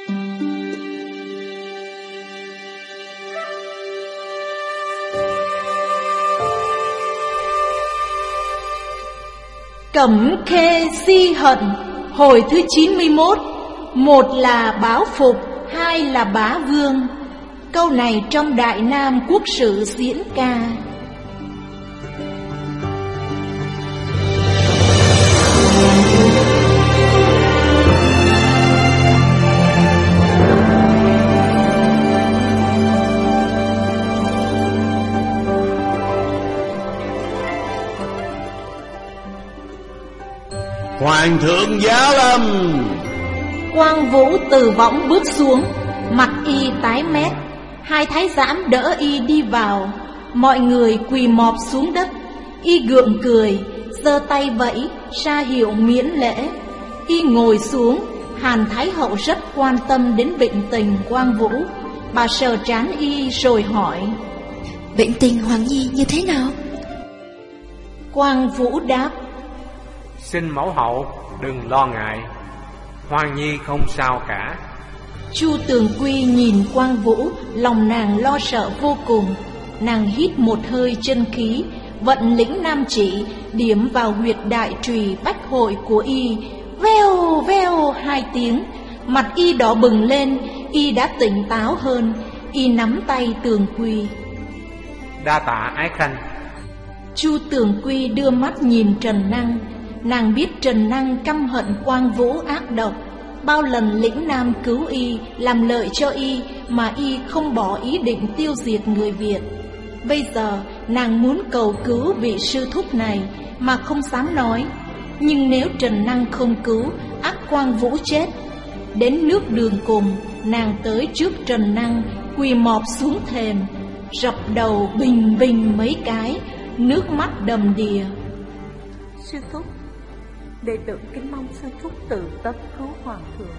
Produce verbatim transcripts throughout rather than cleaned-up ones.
Cẩm khê si hận, hồi thứ chín mươi mốt. Một là báo phục, hai là bá vương. Câu này trong Đại Nam Quốc Sử diễn ca. Hoàng thượng giá lâm. Quang Vũ từ võng bước xuống, mặt y tái mét. Hai thái giám đỡ y đi vào. Mọi người quỳ mọp xuống đất. Y gượng cười, giơ tay vẫy ra hiệu miễn lễ. Y ngồi xuống. Hàn Thái Hậu rất quan tâm đến bệnh tình Quang Vũ. Bà sờ trán y rồi hỏi: Bệnh tình Hoàng Nhi như thế nào? Quang Vũ đáp: Xin mẫu hậu đừng lo ngại, Hoàng Nhi không sao cả. Chu Tường Quy nhìn Quang Vũ, lòng nàng lo sợ vô cùng. Nàng hít một hơi chân khí, vận lĩnh nam chỉ, điểm vào huyệt đại trùy bách hội của y. Veo veo hai tiếng, mặt y đỏ bừng lên. Y đã tỉnh táo hơn. Y nắm tay Tường Quy. Đa tạ ái khanh. Chu Tường Quy đưa mắt nhìn Trần Năng. Nàng biết Trần Năng căm hận Quang Vũ ác độc. Bao lần lĩnh nam cứu y, làm lợi cho y, mà y không bỏ ý định tiêu diệt người Việt. Bây giờ nàng muốn cầu cứu vị sư thúc này, mà không dám nói. Nhưng nếu Trần Năng không cứu, ắt Quang Vũ chết. Đến nước đường cùng, nàng tới trước Trần Năng, quỳ mọp xuống thềm, rập đầu bình bình mấy cái, nước mắt đầm đìa. Sư thúc, đệ tử kính mong sư thúc tự tâm cứu hoàng thượng.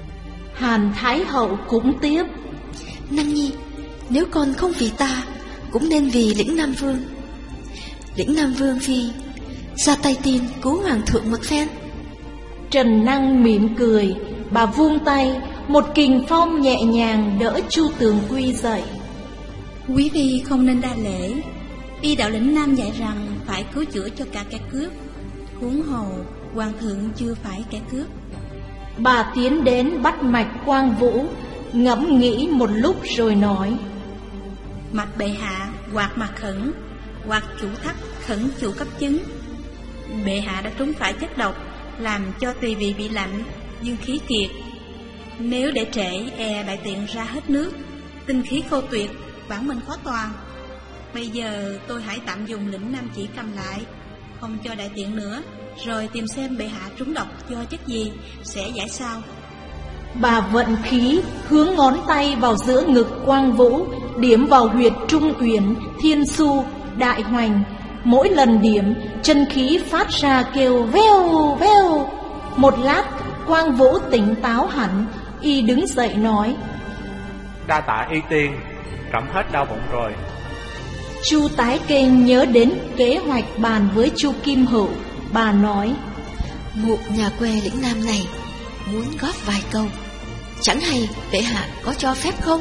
Hàn Thái Hậu cũng tiếp: Năng Nhi, nếu con không vì ta, cũng nên vì lĩnh Nam Vương. Lĩnh Nam Vương phi ra tay tin cứu hoàng thượng một phen. Trần Năng mỉm cười. Bà vung tay, một kình phong nhẹ nhàng đỡ Chu Tường Quy dậy. Quý phi không nên đa lễ. Y đạo lĩnh Nam dạy rằng phải cứu chữa cho cả kẻ cướp, huống hồ hoàng thượng chưa phải kẻ cướp. Bà tiến đến bắt mạch Quang Vũ, ngẫm nghĩ một lúc rồi nói: Mạch bệ hạ hoặc mặt khẩn, hoặc chủ thắt khẩn chủ cấp chứng. Bệ hạ đã trúng phải chất độc, làm cho tỳ vị bị lạnh, dương khí kiệt. Nếu để trễ, e đại tiện ra hết nước, tinh khí khô tuyệt, bản mệnh khó toàn. Bây giờ tôi hãy tạm dùng lĩnh Nam chỉ cầm lại, không cho đại tiện nữa, rồi tìm xem bệ hạ trúng độc do chất gì, sẽ giải sao. Bà vận khí, hướng ngón tay vào giữa ngực Quang Vũ, điểm vào huyệt Trung Uyển, Thiên Su, Đại Hoành. Mỗi lần điểm, chân khí phát ra kêu veo veo. Một lát, Quang Vũ tỉnh táo hẳn. Y đứng dậy nói: Đa tạ y tiên, trẫm hết đau bụng rồi. Chu Tái Kênh nhớ đến kế hoạch bàn với Chu Kim Hữu. Bà nói: Một nhà quê lĩnh Nam này muốn góp vài câu, chẳng hay bệ hạ có cho phép không?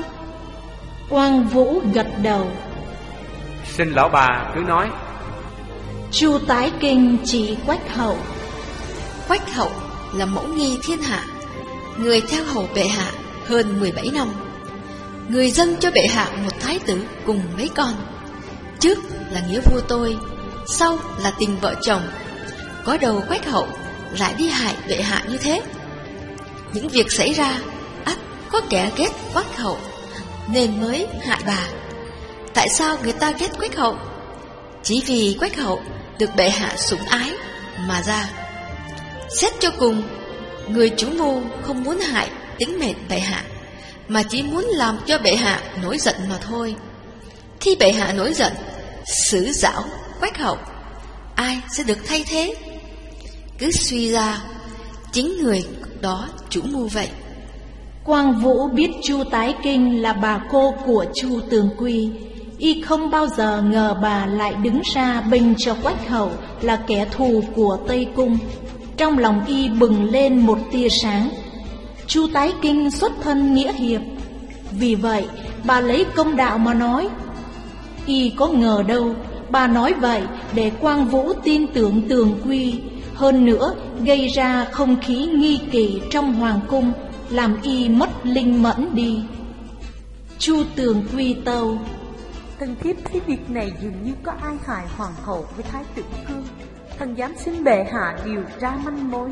Quang Vũ gật đầu. Xin lão bà cứ nói. Chu Tái Kinh chỉ Quách Hậu. Quách Hậu là mẫu nghi thiên hạ, người theo hầu bệ hạ hơn mười bảy năm. Người dâng cho bệ hạ một thái tử cùng mấy con. Trước là nghĩa vua tôi, sau là tình vợ chồng. Có đầu Quách Hậu lại đi hại bệ hạ như thế. Những việc xảy ra ắt có kẻ ghét Quách Hậu nên mới hại bà. Tại sao người ta ghét Quách Hậu? Chỉ vì Quách Hậu được bệ hạ sủng ái mà ra. Xét cho cùng, người chủ mưu không muốn hại tính mệnh bệ hạ, mà chỉ muốn làm cho bệ hạ nổi giận mà thôi. Khi bệ hạ nổi giận, xử giảo Quách Hậu, ai sẽ được thay thế? Cứ suy ra, chính người đó chủ mưu vậy. Quang Vũ biết Chu Tái Kinh là bà cô của Chu Tường Quy. Y không bao giờ ngờ bà lại đứng ra bênh cho Quách Hậu là kẻ thù của Tây Cung. Trong lòng y bừng lên một tia sáng. Chu Tái Kinh xuất thân nghĩa hiệp, vì vậy bà lấy công đạo mà nói. Y có ngờ đâu bà nói vậy để Quang Vũ tin tưởng Tường Quy, hơn nữa gây ra không khí nghi kỵ trong hoàng cung, làm y mất linh mẫn đi. Chu Tường Quy tâu: Thần thiếp thấy việc này dường như có ai hại hoàng hậu với thái tử Cương. Thần dám xin bệ hạ điều tra manh mối.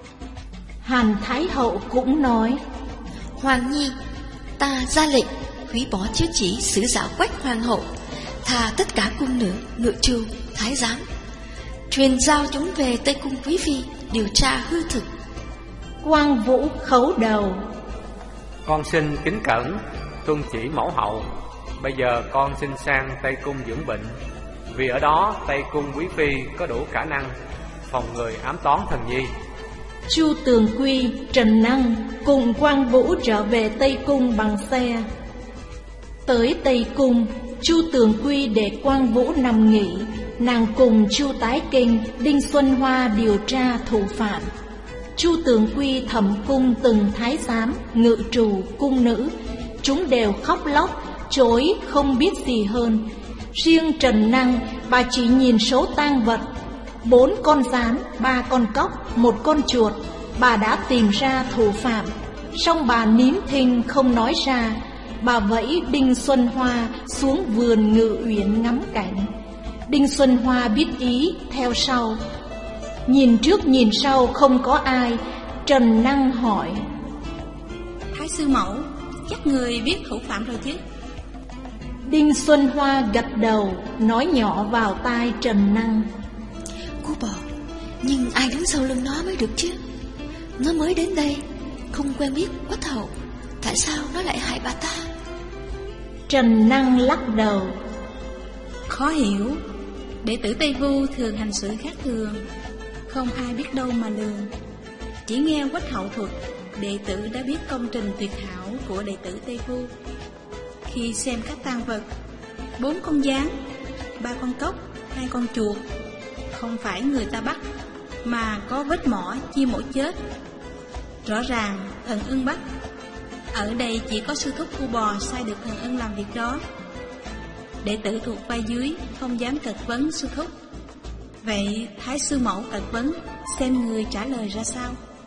Hàn Thái Hậu cũng nói: Hoàng nhi, ta ra lệnh hủy bỏ chiếu chỉ xử giả Quách hoàng hậu, thà tất cả cung nữ, ngự trù, thái giám, truyền giao chúng về Tây Cung quý phi điều tra hư thực. Quang Vũ khấu đầu: Con xin kính cẩn tuân chỉ mẫu hậu. Bây giờ con xin sang Tây Cung dưỡng bệnh, vì ở đó Tây Cung quý phi có đủ khả năng phòng người ám toán thần nhi. Chu Tường Quy, Trần Năng cùng Quang Vũ trở về Tây Cung bằng xe. Tới Tây Cung, Chu Tường Quy để Quang Vũ nằm nghỉ, nàng cùng Chu Tái Kinh, Đinh Xuân Hoa điều tra thủ phạm. Chu Tường Quy thẩm cung từng thái giám, ngự trù, cung nữ, chúng đều khóc lóc, chối không biết gì hơn. Riêng Trần Năng, bà chỉ nhìn số tang vật: bốn con gián, ba con cóc, một con chuột. Bà đã tìm ra thủ phạm, song bà nín thinh không nói ra. Bà vẫy Đinh Xuân Hoa xuống vườn Ngự Uyển ngắm cảnh. Đinh Xuân Hoa biết ý, theo sau. Nhìn trước nhìn sau không có ai, Trần Năng hỏi: Thái sư mẫu, chắc người biết thủ phạm rồi chứ? Đinh Xuân Hoa gật đầu, nói nhỏ vào tai Trần Năng: Cô bò, nhưng ai đứng sau lưng nó mới được chứ? Nó mới đến đây, không quen biết Quách hậu, tại sao nó lại hại bà ta? Trần Năng lắc đầu: Khó hiểu. Đệ tử Tây Vu thường hành sự khác thường, không ai biết đâu mà lường. Chỉ nghe Quách hậu thuật, đệ tử đã biết công trình tuyệt hảo của đệ tử Tây Vu. Khi xem các tang vật, bốn con gián, ba con cóc, hai con chuột, không phải người ta bắt, mà có vết mỏ chia mổ chết. Rõ ràng thần ưng bắt. Ở đây chỉ có sư thúc Cu Bò sai được thần ưng làm việc đó. Đệ tử thuộc vai dưới không dám cật vấn sư thúc. Vậy Thái sư mẫu cật vấn, xem người trả lời ra sao?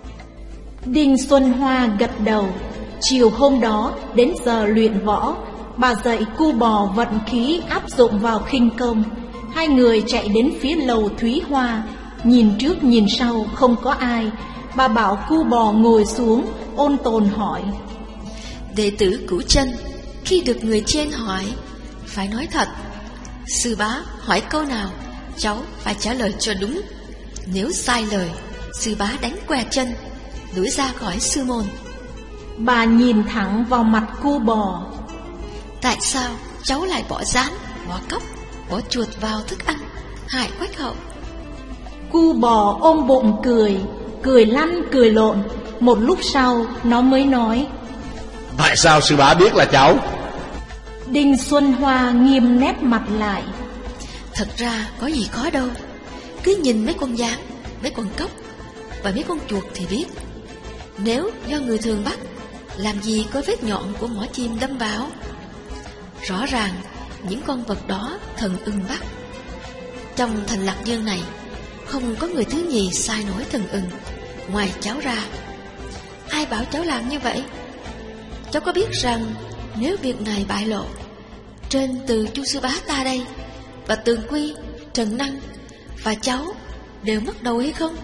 Đinh Xuân Hoa gật đầu. Chiều hôm đó đến giờ luyện võ, bà dạy Cu Bò vận khí áp dụng vào khinh công. Hai người chạy đến phía lầu Thúy Hoa, nhìn trước nhìn sau không có ai. Bà bảo Cu Bò ngồi xuống, ôn tồn hỏi: Đệ tử Cửu Chân khi được người trên hỏi phải nói thật. Sư bá hỏi câu nào, cháu phải trả lời cho đúng. Nếu sai lời, sư bá đánh què chân, đuổi ra khỏi sư môn. Bà nhìn thẳng vào mặt Cu Bò: Tại sao cháu lại bỏ rán, bỏ cóc, bỏ chuột vào thức ăn, hại Quách hậu? Cu Bò ôm bụng cười, cười lăn cười lộn. Một lúc sau nó mới nói: Tại sao sư bá biết là cháu? Đinh Xuân Hoa nghiêm nét mặt lại: Thật ra có gì khó đâu, cứ nhìn mấy con gián, mấy con cóc và mấy con chuột thì biết. Nếu do người thường bắt, làm gì có vết nhọn của mỏ chim đâm vào. Rõ ràng những con vật đó thần ưng bắt. Trong thành Lạc Dương này không có người thứ nhì sai nổi thần ưng ngoài cháu ra. Ai bảo cháu làm như vậy? Cháu có biết rằng nếu việc này bại lộ, trên từ Chu sư bá ta đây và Tường Quy, Trần Năng và cháu đều mất đầu hay không?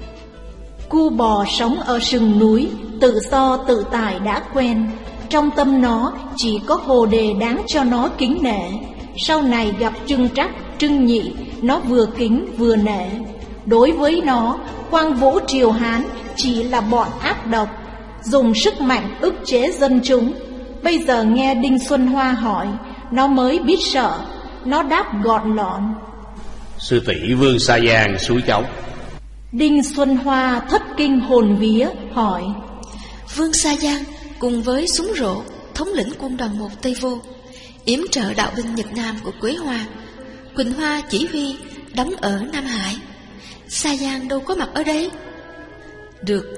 Cu Bò sống ở sừng núi, tự do tự tại đã quen. Trong tâm nó chỉ có Hồ Đề đáng cho nó kính nể. Sau này gặp Trưng Trắc, Trưng Nhị, nó vừa kính vừa nể. Đối với nó, Quang Vũ Triều Hán chỉ là bọn ác độc, dùng sức mạnh ức chế dân chúng. Bây giờ nghe Đinh Xuân Hoa hỏi, nó mới biết sợ. Nó đáp gọn lọn: Sư tỷ Vương Sa Giang suối cháu. Đinh Xuân Hoa thất kinh hồn vía hỏi: Vương Sa Giang cùng với súng rộ thống lĩnh quân đoàn một Tây Vô, yểm trợ đạo binh Nhật Nam của Quế Hoa. Quỳnh Hoa chỉ huy đóng ở Nam Hải. Sa Giang đâu có mặt ở đây. Được,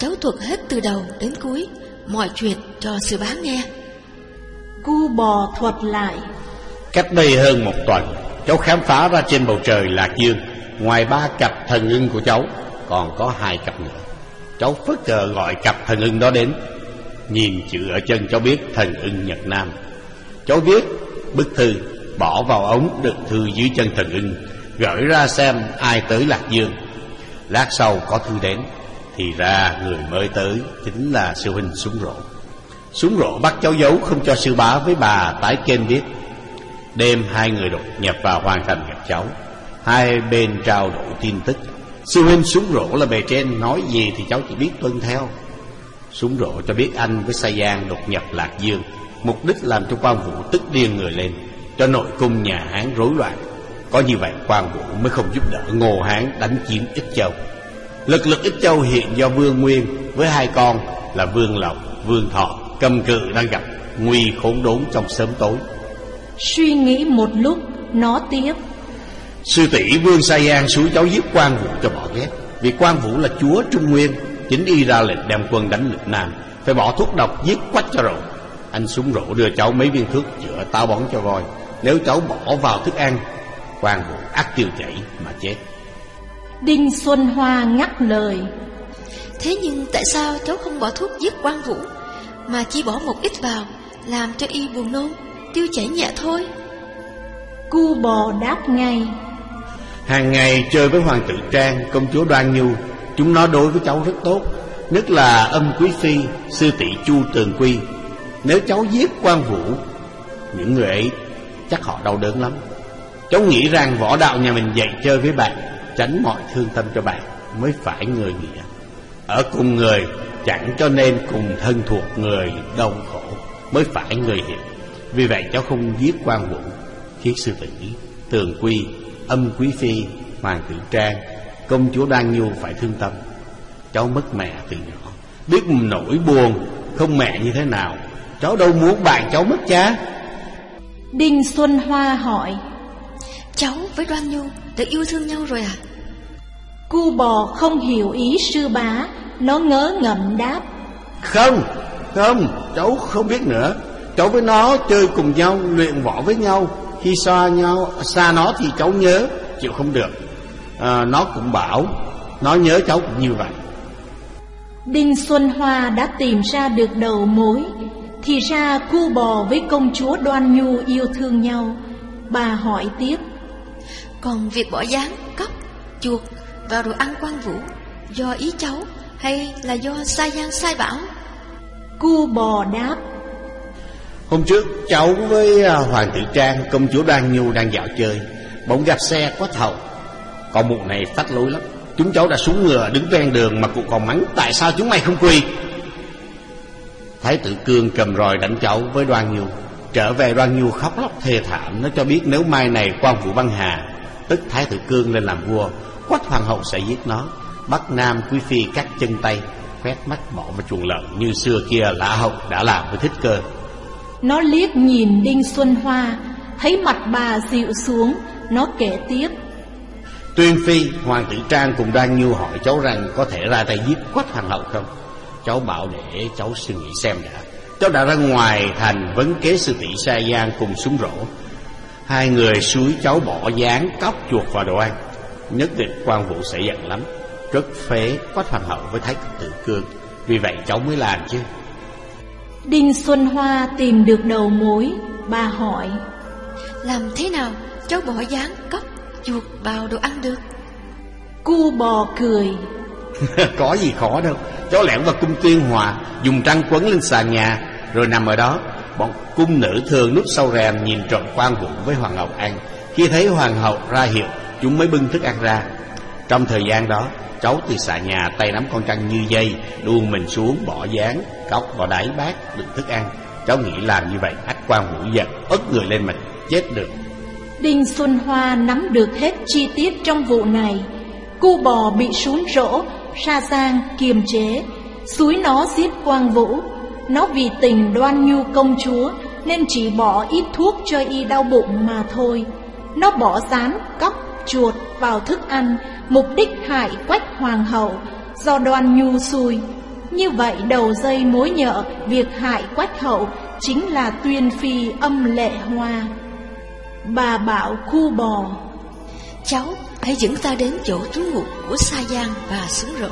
cháu thuật hết từ đầu đến cuối mọi chuyện cho sư bá nghe. Cu Bò thuật lại. Cách đây hơn một tuần, cháu khám phá ra trên bầu trời Lạc Dương, ngoài ba cặp thần ưng của cháu, còn có hai cặp nữa. Cháu phất cờ gọi cặp thần ưng đó đến. Nhìn chữ ở chân cháu biết thần ưng Nhật Nam. Cháu viết bức thư, bỏ vào ống đựng thư dưới chân thần ưng, gửi ra xem ai tới Lạc Dương. Lát sau có thư đến, thì ra người mới tới chính là sư huynh Súng Rỗ. Súng Rỗ bắt cháu giấu không cho sư bá với bà Tái Kên biết. Đêm hai người đột nhập vào Hoàng Thành gặp cháu. Hai bên trao đổi tin tức. Sư huynh Súng Rỗ là bề trên, nói gì thì cháu chỉ biết tuân theo. Súng Rỗ cho biết anh với Sa Giang đột nhập Lạc Dương, mục đích làm cho Quan Vũ tức điên người lên, cho nội cung nhà Hán rối loạn. Có như vậy Quan Vũ mới không giúp đỡ Ngô Hán đánh chiếm Ích Châu. Lực lực Ích Châu hiện do Vương Nguyên với hai con là Vương Lộc, Vương Thọ cầm cự đang gặp nguy khốn đốn trong sớm tối. Suy nghĩ một lúc, nó tiếp. Sư tỷ Vương Sa Giang xúi cháu giết Quan Vũ cho bỏ ghét, vì Quan Vũ là chúa Trung Nguyên, chính y ra lệnh đem quân đánh Lục Nam, phải bỏ thuốc độc giết Quách cho rồi. Anh Súng Rỗ đưa cháu mấy viên thuốc chữa táo bón cho voi, nếu cháu bỏ vào thức ăn, Quan Vũ ắt tiêu chảy mà chết. Đinh Xuân Hoa ngắt lời. Thế nhưng tại sao cháu không bỏ thuốc giết Quan Vũ, mà chỉ bỏ một ít vào, làm cho y buồn nôn, tiêu chảy nhẹ thôi? Cu Bò đáp ngay. Hàng ngày chơi với Hoàng tử Trang, công chúa Đoan Nhu, chúng nó đối với cháu rất tốt, nhất là Âm Quý Phi, sư tỷ Chu Tường Quy. Nếu cháu giết Quan Vũ, những người ấy chắc họ đau đớn lắm. Cháu nghĩ rằng võ đạo nhà mình dạy chơi với bạn, tránh mọi thương tâm cho bạn, mới phải người nghĩa. Ở cùng người chẳng cho nên cùng thân thuộc người đau khổ, mới phải người hiệp. Vì vậy cháu không giết Quan Vũ, khiến sư tỷ Tường Quy, Âm Quý Phi, Hoàng tử Trang, công chúa Đoan Nhu phải thương tâm. Cháu mất mẹ từ nhỏ, biết nỗi buồn không mẹ như thế nào. Cháu đâu muốn bạn cháu mất cha. Đinh Xuân Hoa hỏi. Cháu với Đoan Nhu đã yêu thương nhau rồi à? Cu Bò không hiểu ý sư bá, nó ngớ ngẩn đáp. Không, không, cháu không biết nữa. Cháu với nó chơi cùng nhau, luyện võ với nhau. Khi xa nhau, xa nó thì cháu nhớ, chịu không được. à, Nó cũng bảo nó nhớ cháu cũng như vậy. Đinh Xuân Hoa đã tìm ra được đầu mối. Thì ra Cu Bò với công chúa Đoan Nhu yêu thương nhau. Bà hỏi tiếp. Còn việc bỏ gián, cóc, chuột vào đồ ăn Quan Vũ, do ý cháu hay là do Sa Giang sai bảo? Cu Bò đáp. Hôm trước cháu với Hoàng tử Trang, công chúa Đoan Nhu đang dạo chơi, bỗng gặp xe Quách Hậu. Con mụ này phách lối lắm. Chúng cháu đã xuống ngựa đứng ven đường mà cụ còn mắng tại sao chúng mày không quỳ. Thái tử Cương cầm roi đánh cháu với Đoan Nhu. Trở về Đoan Nhu khóc lóc thê thảm. Nó cho biết nếu mai này Quan Vũ băng hà, tức Thái tử Cương lên làm vua, Quách hoàng hậu sẽ giết nó. Bắc Nam Quý Phi cắt chân tay, quét mắt bỏ vào chuồng lợn như xưa kia Lã Hậu đã làm với Thích Cơ. Nó liếc nhìn Đinh Xuân Hoa, thấy mặt bà dịu xuống. Nó kể tiếp. Tuyên Phi, Hoàng tử Trang cùng Đoan Nhu hỏi cháu rằng có thể ra tay giết Quách hoàng hậu không. Cháu bảo để cháu suy nghĩ xem đã. Cháu đã ra ngoài thành vấn kế sư tỷ Sa Giang cùng Súng Rỗ. Hai người xúi cháu bỏ gián cóc chuột vào đồ ăn. Nhất định Quan Vũ sẽ giận lắm, rất phế Quách hoàng hậu với Thái tử Cương. Vì vậy cháu mới làm chứ. Đinh Xuân Hoa tìm được đầu mối. Bà hỏi. Làm thế nào cháu bỏ gián cóc chuột vào đồ ăn được? Cu Bò cười. Có gì khó đâu. Cháu lẻn vào cung Tuyên Hòa, dùng trăng quấn lên sàn nhà, rồi nằm ở đó. Bọn cung nữ thường núp sau rèm nhìn trộm Quan Vũ với hoàng hậu ăn. Khi thấy hoàng hậu ra hiệu, chúng mới bưng thức ăn ra. Trong thời gian đó, cháu từ sàn nhà tay nắm con trăng như dây, đu mình xuống bỏ gián cóc vào đáy bát đựng thức ăn. Cháu nghĩ làm như vậy ắt Quan Vũ giận ớt người lên mình chết được. Đinh Xuân Hoa nắm được hết chi tiết trong vụ này. Cu Bò bị Sún Rỗ, Sa Giang kiềm chế, xúi nó giết Quan Vũ. Nó vì tình Đoan Nhu công chúa nên chỉ bỏ ít thuốc cho y đau bụng mà thôi. Nó bỏ gián cóc chuột vào thức ăn, mục đích hại Quách hoàng hậu, do Đoan Nhu xui. Như vậy đầu dây mối nhợ việc hại Quách hậu chính là Tuyên phi âm Lệ Hoa. Bà bảo Cu Bò: cháu hãy dẫn ta đến chỗ trú ngụ của Sa Giang và Xứng Rỗ.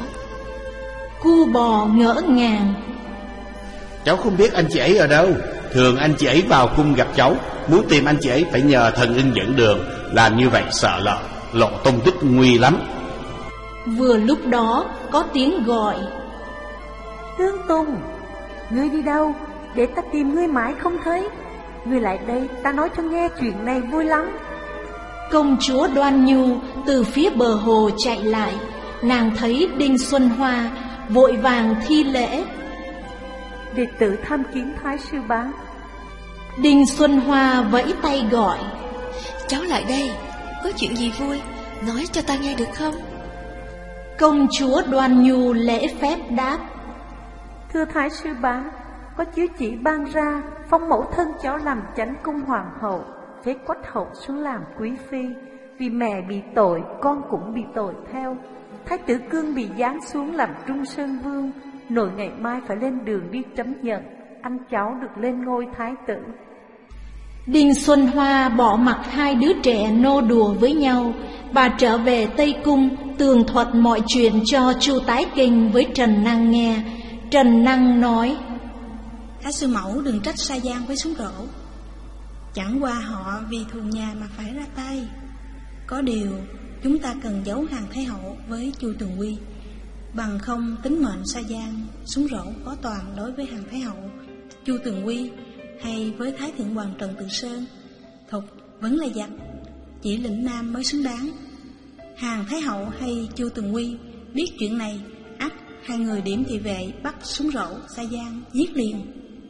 Cu Bò ngỡ ngàng: cháu không biết anh chị ấy ở đâu. Thường anh chị ấy vào cung gặp cháu, muốn tìm anh chị ấy phải nhờ thần ưng dẫn đường. Làm như vậy sợ lợ lộ tung tích nguy lắm. Vừa lúc đó có tiếng gọi: Tương Tùng, ngươi đi đâu? Để ta tìm ngươi mãi không thấy. Ngươi lại đây, ta nói cho nghe chuyện này vui lắm. Công chúa Đoan Nhu từ phía bờ hồ chạy lại. Nàng thấy Đinh Xuân Hoa, vội vàng thi lễ: đệ tử tham kiến Thái sư bá. Đinh Xuân Hoa vẫy tay gọi: cháu lại đây, có chuyện gì vui, nói cho ta nghe được không? Công chúa Đoan Nhu lễ phép đáp: thưa Thái sư bá, có chiếu chỉ ban ra phong mẫu thân cháu làm chánh cung hoàng hậu, phế Quách hậu xuống làm quý phi. Vì mẹ bị tội, con cũng bị tội theo. Thái tử Cương bị giáng xuống làm Trung Sơn vương, nội ngày mai phải lên đường đi trẫm nhận, anh cháu được lên ngôi thái tử. Đinh Xuân Hoa bỏ mặc hai đứa trẻ nô đùa với nhau. Bà trở về Tây Cung tường thuật mọi chuyện cho Chu Tái Kinh với Trần Năng nghe. Trần Năng nói: Thái sư mẫu đừng trách Sa Giang với Xứng Rỗ. Chẳng qua họ vì thù nhà mà phải ra tay. Có điều chúng ta cần giấu Hàng Thái hậu với Chu Tường Quy, bằng không tính mệnh Sa Giang, Xứng Rỗ có toàn đối với Hàng Thái hậu, Chu Tường Quy hay với Thái Thượng Hoàng Trần Tự Sơn. Thục vẫn là giặc, chỉ lĩnh Nam mới xứng đáng. Hàng Thái hậu hay Chu Tường Quy biết chuyện này, ắt hai người điểm thị vệ bắt Xứng Rỗ, Sa Giang giết liền.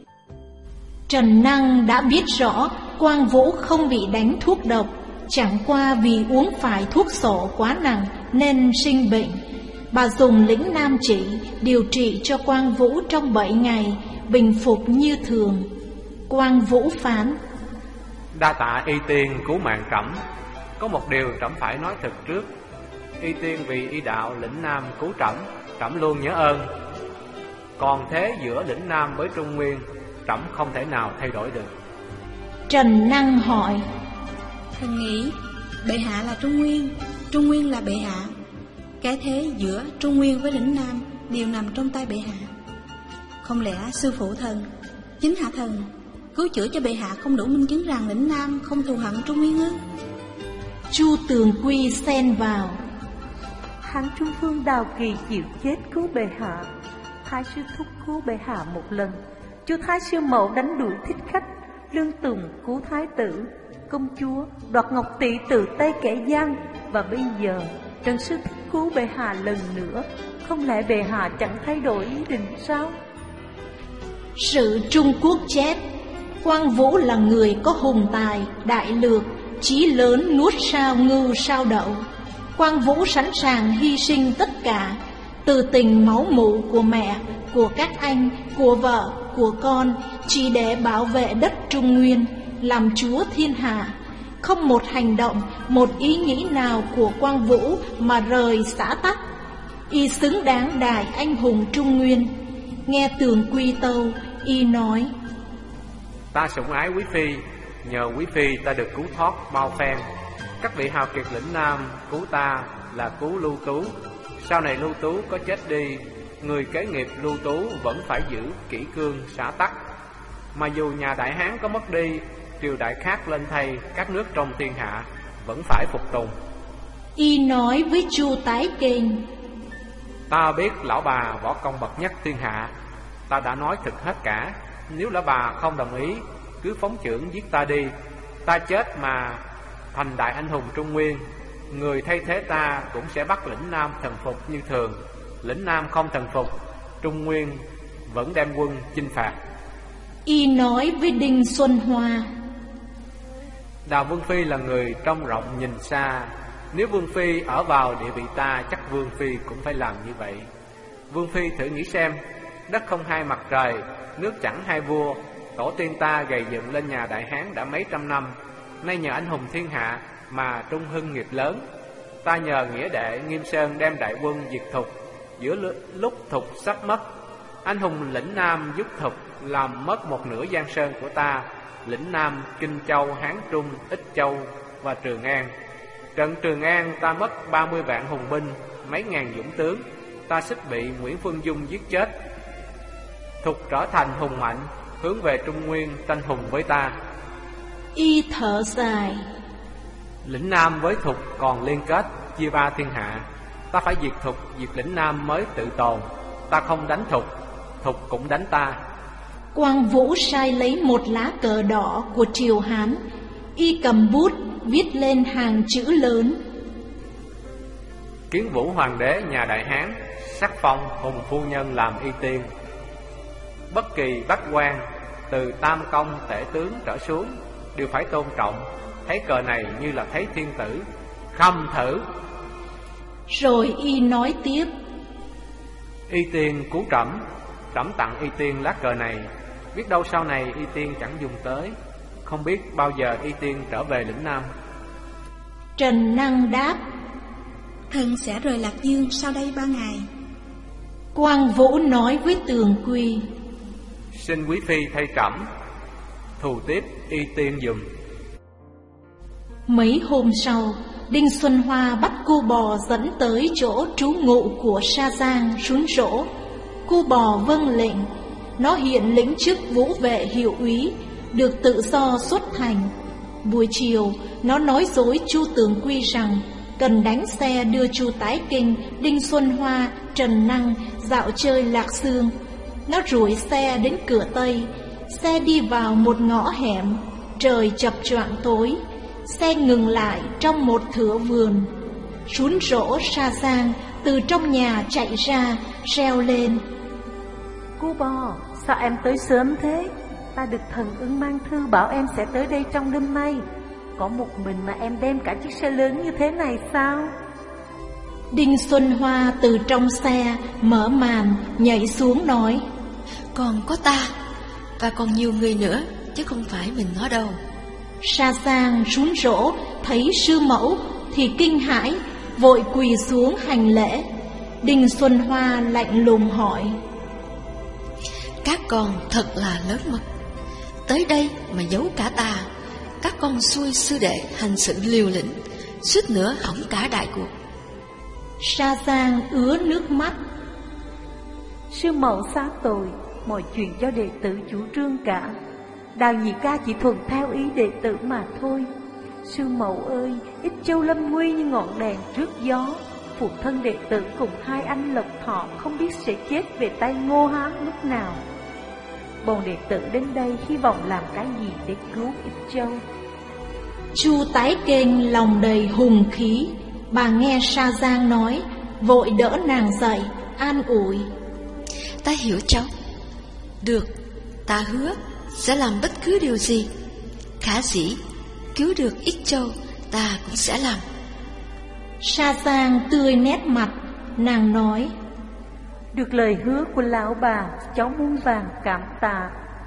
Trần Năng đã biết rõ Quang Vũ không bị đánh thuốc độc, chẳng qua vì uống phải thuốc sổ quá nặng nên sinh bệnh. Bà dùng lĩnh Nam chỉ điều trị cho Quang Vũ trong bảy ngày, bình phục như thường. Quang Vũ phán: đa tạ Y Tiên cứu mạng trẫm. Có một điều trẫm phải nói thật trước. Y Tiên vì y đạo lĩnh Nam cứu trẫm, trẫm luôn nhớ ơn. Còn thế giữa lĩnh Nam với Trung Nguyên, trẫm không thể nào thay đổi được. Trần Năng hỏi: thần nghĩ bệ hạ là Trung Nguyên, Trung Nguyên là bệ hạ. Cái thế giữa Trung Nguyên với lĩnh Nam đều nằm trong tay bệ hạ. Không lẽ sư phụ thần, chính hạ thần cứu chữa cho bệ hạ không đủ minh chứng rằng lĩnh Nam không thù hận Trung Nguyên ư? Chu Tường Quy xen vào: Hán Trung Vương Đào Kỳ chịu chết cứu bệ hạ, Thái sư thúc cứu bệ hạ một lần, Chu Thái sư mẫu đánh đuổi thích khách, Lương Tùng cứu thái tử, công chúa đoạt ngọc tỷ từ tay kẻ gian, và bây giờ Trần sư thúc cứu bệ hạ lần nữa. Không lẽ bệ hạ chẳng thay đổi ý định sao? Sử Trung Quốc chép: Quang Vũ là người có hùng tài, đại lược, chí lớn nuốt sao ngưu sao đậu. Quang Vũ sẵn sàng hy sinh tất cả, từ tình máu mủ của mẹ, của các anh, của vợ, của con, chỉ để bảo vệ đất Trung Nguyên, làm chúa thiên hạ. Không một hành động, một ý nghĩ nào của Quang Vũ mà rời xã tắc. Y xứng đáng đại anh hùng Trung Nguyên. Nghe Tường Quy tâu, y nói: ta sủng ái quý phi, nhờ quý phi ta được cứu thoát bao phen. Các vị hào kiệt lĩnh Nam cứu ta là cứu Lưu Tú. Sau này Lưu Tú có chết đi, người kế nghiệp Lưu Tú vẫn phải giữ kỷ cương xã tắc. Mà dù nhà Đại Hán có mất đi, triều đại khác lên thay, các nước trong thiên hạ vẫn phải phục tùng. Y nói với Chu Tái Kinh: ta biết lão bà võ công bậc nhất thiên hạ, ta đã nói thực hết cả. Nếu lão bà không đồng ý, cứ phóng chưởng giết ta đi. Ta chết mà thành đại anh hùng Trung Nguyên, người thay thế ta cũng sẽ bắt lĩnh Nam thần phục như thường. Lĩnh Nam không thần phục, Trung Nguyên vẫn đem quân chinh phạt. Y nói với Đinh Xuân Hoa: Đào Vương Phi là người trông rộng nhìn xa. Nếu Vương Phi ở vào địa vị ta, chắc Vương Phi cũng phải làm như vậy. Vương Phi thử nghĩ xem, đất không hai mặt trời, nước chẳng hai vua. Tổ tiên ta gầy dựng lên nhà Đại Hán đã mấy trăm năm, nay nhờ anh hùng thiên hạ mà trung hưng nghiệp lớn. Ta nhờ nghĩa đệ Nghiêm Sơn đem đại quân diệt Thục. Giữa lúc Thục sắp mất, Anh hùng lĩnh Nam giúp Thục làm mất một nửa giang sơn của ta. Lĩnh Nam, Kinh Châu, Hán Trung, Ích Châu và Trường An. Trận Trường An ta mất ba mươi vạn hùng binh, mấy ngàn dũng tướng. Ta sắp bị Nguyễn Phương Dung giết chết. Thục trở thành hùng mạnh, hướng về Trung Nguyên tranh hùng với ta. Y thở dài. Lĩnh Nam với Thục còn liên kết, chia ba thiên hạ. Ta phải diệt Thục, diệt lĩnh Nam mới tự tồn. Ta không đánh Thục, Thục cũng đánh ta. Quang Vũ sai lấy một lá cờ đỏ của triều Hán. Y cầm bút viết lên hàng chữ lớn: Kiến Vũ Hoàng đế nhà Đại Hán, sắc phong Hùng phu nhân làm y tiên. Bất kỳ bách quan, từ tam công tể tướng trở xuống, đều phải tôn trọng. Thấy cờ này như là thấy thiên tử. Khâm thử. Rồi y nói tiếp: Y tiên cứu trẫm, trẫm tặng y tiên lá cờ này. Biết đâu sau này y tiên chẳng dùng tới. Không biết bao giờ y tiên trở về lĩnh Nam. Trần Năng đáp: Thần sẽ rời Lạc Dương sau đây ba ngày. Quang Vũ nói với Tường Quy: Xin quý phi thay trẫm thù tiếp y tiên dùm. Mấy hôm sau, Đinh Xuân Hoa bắt Cu Bò dẫn tới chỗ trú ngụ của Sa Giang Sún Rỗ. Cu Bò vâng lệnh. Nó hiện lĩnh chức vũ vệ hiệu úy, được tự do xuất thành. Buổi chiều, nó nói dối Chu Tường Quy rằng cần đánh xe đưa Chu Tái Kinh, Đinh Xuân Hoa, Trần Năng dạo chơi Lạc Dương. Nó rủi xe đến cửa Tây. Xe đi vào một ngõ hẻm. Trời chập choạng tối. Xe ngừng lại trong một thửa vườn. Sún Rỗ Sa Giang từ trong nhà chạy ra, reo lên: Cu Bò, sao em tới sớm thế? Ta được thần ưng mang thư bảo em sẽ tới đây trong đêm nay. Có một mình mà em đem cả chiếc xe lớn như thế này sao? Đinh Xuân Hoa từ trong xe mở màn nhảy xuống nói: Còn có ta, và còn nhiều người nữa, chứ không phải mình nó đâu. Sa Giang Sún Rỗ thấy sư mẫu thì kinh hãi, vội quỳ xuống hành lễ. Đinh Xuân Hoa lạnh lùng hỏi: Các con thật là lớn mật, tới đây mà giấu cả ta. Các con xui sư đệ hành sự liều lĩnh, suýt nữa hỏng cả đại cuộc. Sa Giang ứa nước mắt: Sư mẫu xá tội, mọi chuyện do đệ tử chủ trương cả. Đào nhị ca chỉ thuận theo ý đệ tử mà thôi. Sư mẫu ơi, Ích Châu lâm nguy như ngọn đèn trước gió. Phụ thân đệ tử cùng hai anh Lộc Thọ không biết sẽ chết về tay Ngô Hán lúc nào. Bọn đệ tử đến đây hy vọng làm cái gì để cứu Ích Châu? Chu Tái Kênh lòng đầy hùng khí. Bà nghe Sa Giang nói, vội đỡ nàng dậy, an ủi: Ta hiểu cháu. Được, ta hứa sẽ làm bất cứ điều gì. Khả dĩ cứu được Ích Châu, ta cũng sẽ làm. Sa Giang tươi nét mặt, nàng nói: Được lời hứa của lão bà, cháu muôn vàng cảm tạ.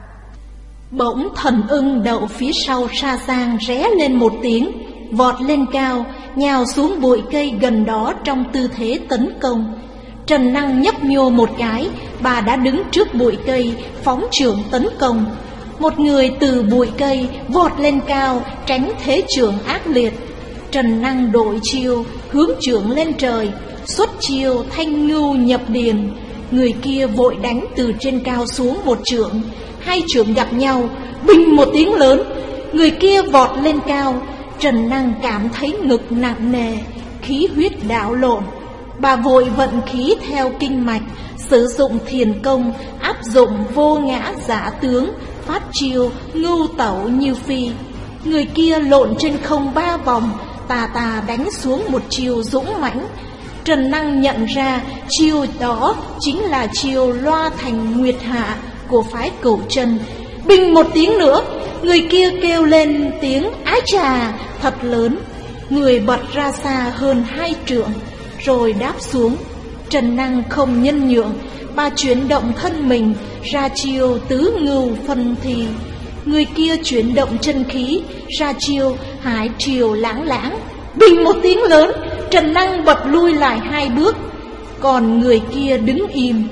Bỗng thần ưng đậu phía sau Sa Giang ré lên một tiếng, vọt lên cao, nhào xuống bụi cây gần đó trong tư thế tấn công. Trần Năng nhấp nhô một cái, bà đã đứng trước bụi cây, phóng chưởng tấn công. Một người từ bụi cây vọt lên cao, tránh thế chưởng ác liệt. Trần Năng đội chiêu, hướng chưởng lên trời, xuất chiêu thanh ngưu nhập điền. Người kia vội đánh từ trên cao xuống một chưởng. Hai chưởng gặp nhau, binh một tiếng lớn. Người kia vọt lên cao. Trần Năng cảm thấy ngực nặng nề, khí huyết đảo lộn. Bà vội vận khí theo kinh mạch, sử dụng thiền công, áp dụng vô ngã giả tướng, phát chiêu ngưu tẩu như phi. Người kia lộn trên không ba vòng, tà tà đánh xuống một chiêu dũng mãnh. Trần Năng nhận ra chiêu đó chính là chiêu loa thành nguyệt hạ của phái Cửu Chân. Bình một tiếng nữa, người kia kêu lên tiếng ái trà thật lớn. Người bật ra xa hơn hai trượng, rồi đáp xuống. Trần Năng không nhân nhượng, bà chuyển động thân mình, ra chiêu tứ ngưu phân thi. Người kia chuyển động chân khí, ra chiêu hải triều lãng lãng. Bình một tiếng lớn, Trần Năng bật lui lại hai bước. Còn người kia đứng im,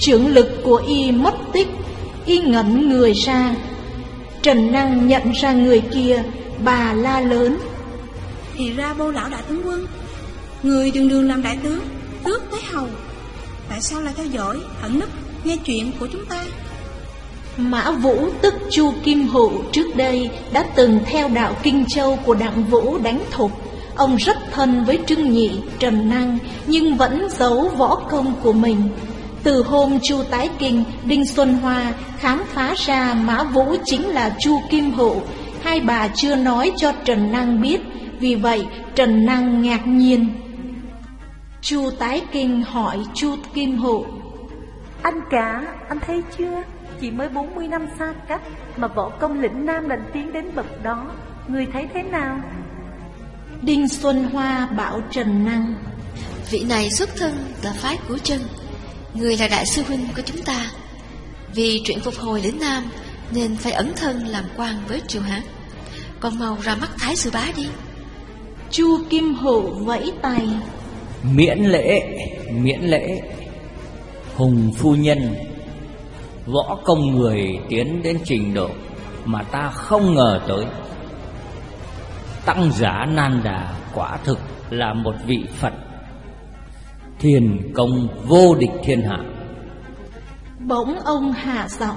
Chưởng lực của y mất tích. Y ngẩn người ra. Trần Năng nhận ra người kia, bà la lớn: Thì ra Bô lão đại tướng quân, người đường đường làm đại tướng, tước tới hầu, tại sao lại theo dõi ẩn nấp nghe chuyện của chúng ta? Mã Vũ tức Chu Kim Hụ trước đây đã từng theo đạo Kinh Châu của Đặng Vũ đánh thục. Ông rất thân với Trưng Nhị, Trần Năng, nhưng vẫn giấu võ công của mình. Từ hôm Chu tái kinh, Đinh Xuân Hoa khám phá ra Mã Vũ chính là Chu Kim Hụ, hai bà chưa nói cho Trần Năng biết, vì vậy Trần Năng ngạc nhiên. Chu tái kinh hỏi Chu Kim Hụ: Anh cả, anh thấy chưa? Chỉ mới bốn mươi năm xa cách mà võ công lĩnh nam đã tiến đến bậc đó, người thấy thế nào? Đinh Xuân Hoa bảo Trần Năng: Vị này xuất thân là phái của Trân, người là đại sư huynh của chúng ta. Vì chuyện phục hồi lĩnh nam nên phải ẩn thân làm quan với triều Hán. Còn mau ra mắt thái sư bá đi. Chu Kim Hụ vẫy tay: Miễn lễ, miễn lễ. Hùng phu nhân, võ công người tiến đến trình độ mà ta không ngờ tới. Tăng Giá Nan Đà quả thực là một vị Phật, thiền công vô địch thiên hạ. Bỗng ông hạ giọng: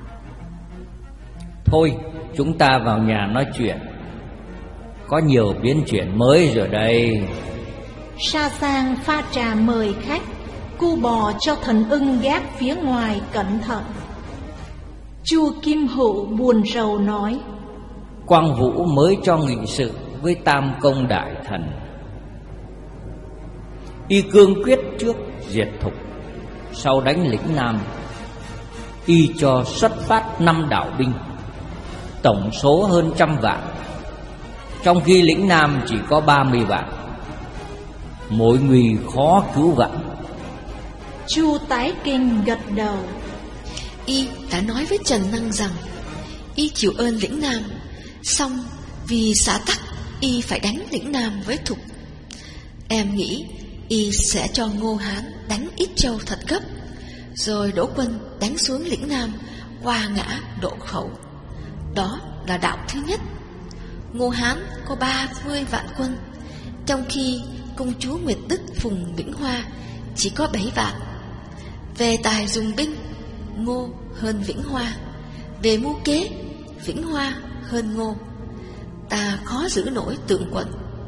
Thôi, chúng ta vào nhà nói chuyện. Có nhiều biến chuyển mới rồi đây. Sa Giang pha trà mời khách. Cu bò cho thần ưng gác phía ngoài cẩn thận. Chu Kim Hụ buồn rầu nói: Quang Vũ mới cho nghị sự với Tam Công Đại Thần. Y cương quyết trước diệt thục, sau đánh lĩnh nam. Y cho xuất phát năm đạo binh, tổng số hơn trăm vạn, trong khi lĩnh nam chỉ có ba mươi vạn. Mối nguy khó cứu vãn. Chu tái kinh gật đầu. Y đã nói với Trần Năng rằng y chịu ơn lĩnh nam, song vì xã tắc y phải đánh lĩnh nam với thục. Em nghĩ y sẽ cho Ngô Hán đánh Ít Châu thật gấp, rồi đổ quân đánh xuống lĩnh nam qua ngã Độ Khẩu. Đó là đạo thứ nhất. Ngô Hán có ba mươi vạn quân, trong khi công chúa Nguyệt Đức Phùng Vĩnh Hoa chỉ có bảy vạn. Về tài dùng binh, Ngô hơn Vĩnh Hoa. Về mưu kế, Vĩnh Hoa hơn Ngô. Ta khó giữ nổi tượng quận.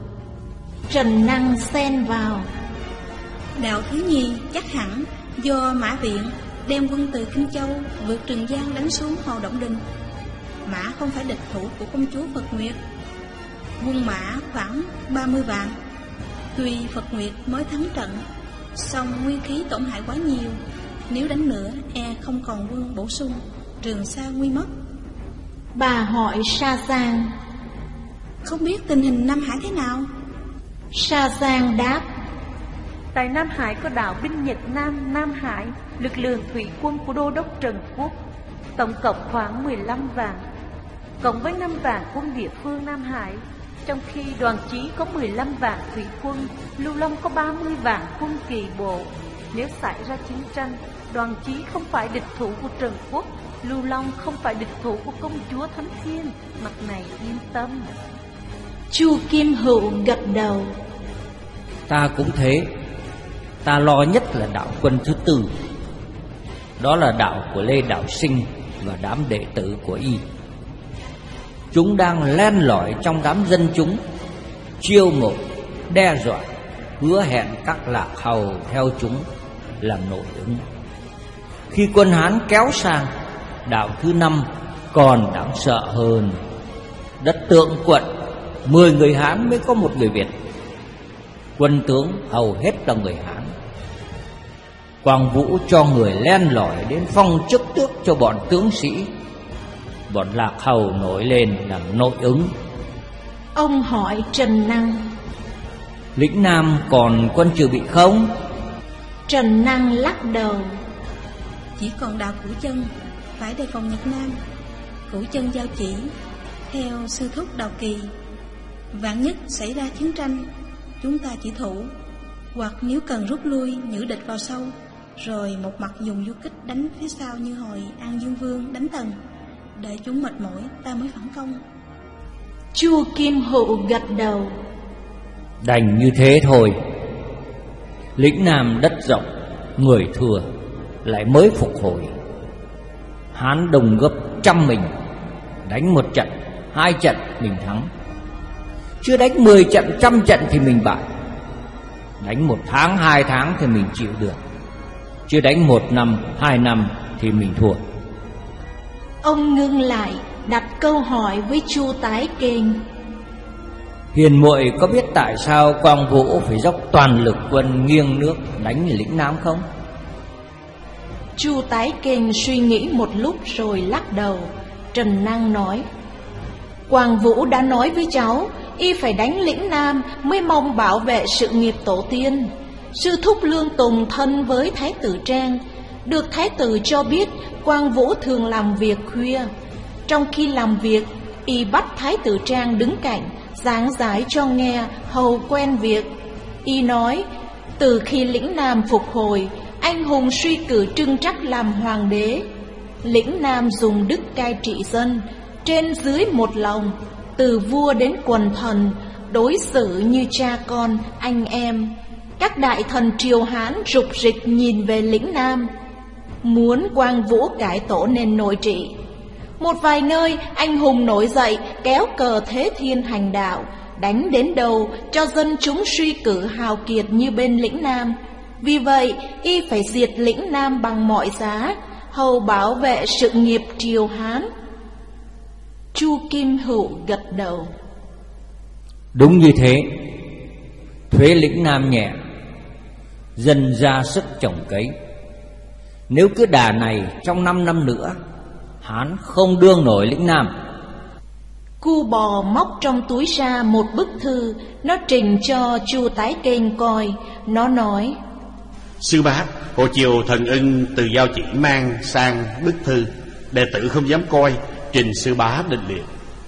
Trần Năng xen vào: Đạo thứ nhì chắc hẳn do Mã Viện đem quân từ Kinh Châu vượt Trường Giang đánh xuống Hồ Động Đình. Mã không phải địch thủ của công chúa Phật Nguyệt. Quân Mã khoảng ba mươi vạn. Tuy Phật Nguyệt mới thắng trận, song nguyên khí tổn hại quá nhiều. Nếu đánh nữa e không còn quân bổ sung, Trường Sa nguy mất. Bà hỏi Sa Giang: Không biết tình hình Nam Hải thế nào? Sa Giang đáp: Tại Nam Hải có đạo binh Nhật Nam Nam Hải, lực lượng thủy quân của đô đốc Trần Quốc, tổng cộng khoảng mười lăm vạn, cộng với năm vạn quân địa phương Nam Hải. Trong khi Đoàn Chí có mười lăm vạn thủy quân, Lưu Long có ba mươi vạn quân kỳ bộ. Nếu xảy ra chiến tranh, Đoàn Chí không phải địch thủ của Trần Quốc, Lưu Long không phải địch thủ của công chúa Thánh Thiên. Mặt này yên tâm. Chu Kim Hụ gật đầu: Ta cũng thế. Ta lo nhất là đạo quân thứ tư. Đó là đạo của Lê Đạo Sinh và đám đệ tử của y. Chúng đang len lỏi trong đám dân chúng, chiêu mộ, đe dọa, hứa hẹn các lạc hầu theo chúng làm nội ứng. Khi quân Hán kéo sang, đạo thứ năm còn đáng sợ hơn. Đất Tượng quận, mười người Hán mới có một người Việt. Quân tướng hầu hết là người Hán. Quang Vũ cho người len lỏi đến phong chức tước cho bọn tướng sĩ. Bọn lạc hầu nổi lên làm nội ứng. Ông hỏi Trần Năng: Lĩnh Nam còn quân trừ bị không? Trần Năng lắc đầu: Chỉ còn đạo Cửu Chân phải đề phòng Nhật Nam. Cửu Chân giao chỉ theo sư thúc Đào Kỳ, vạn nhất xảy ra chiến tranh, chúng ta chỉ thủ, hoặc nếu cần rút lui nhử địch vào sâu, rồi một mặt dùng du kích đánh phía sau như hồi An Dương Vương đánh Tần. Đợi chúng mệt mỏi ta mới phản công. Chu Kim Hữu gật đầu. Đành như thế thôi. Lĩnh Nam đất rộng, người thừa, lại mới phục hồi. Hán đông gấp trăm mình, đánh một trận, hai trận mình thắng. Chưa đánh mười trận, trăm trận thì mình bại. Đánh một tháng, hai tháng thì mình chịu được. Chưa đánh một năm, hai năm thì mình thua. Ông ngưng lại, đặt câu hỏi với Chu Tái Kênh. Hiền muội có biết tại sao Quang Vũ phải dốc toàn lực quân nghiêng nước đánh lĩnh Nam không? Chu Tái Kênh suy nghĩ một lúc rồi lắc đầu. Trần Năng nói: Quang Vũ đã nói với cháu, y phải đánh lĩnh Nam mới mong bảo vệ sự nghiệp tổ tiên. Sư thúc Lương Tùng thân với Thái tử Trang, được Thái tử cho biết Quang Vũ thường làm việc khuya. Trong khi làm việc, y bắt Thái tử Trang đứng cạnh, giảng giải cho nghe, hầu quen việc. Y nói, từ khi lĩnh Nam phục hồi, anh hùng suy cử Trưng Trắc làm hoàng đế. Lĩnh Nam dùng đức cai trị dân, trên dưới một lòng, từ vua đến quần thần, đối xử như cha con, anh em. Các đại thần triều Hán rục rịch nhìn về lĩnh Nam, muốn Quang Vũ cải tổ nền nội trị. Một vài nơi anh hùng nổi dậy, kéo cờ thế thiên hành đạo, đánh đến đầu cho dân chúng suy cử hào kiệt như bên lĩnh Nam. Vì vậy y phải diệt lĩnh Nam bằng mọi giá, hầu bảo vệ sự nghiệp triều Hán. Chu Kim Hữu gật đầu. Đúng như thế. Thuế lĩnh Nam nhẹ, dân ra sức trồng cấy. Nếu cứ đà này trong năm năm nữa, Hán không đương nổi lĩnh Nam. Cu Bò móc trong túi ra một bức thư, nó trình cho Chu Tái Kênh coi. Nó nói: Sư bá, hồi chiều thần ưng từ giao chỉ mang sang bức thư, đệ tử không dám coi, trình sư bá định liệt.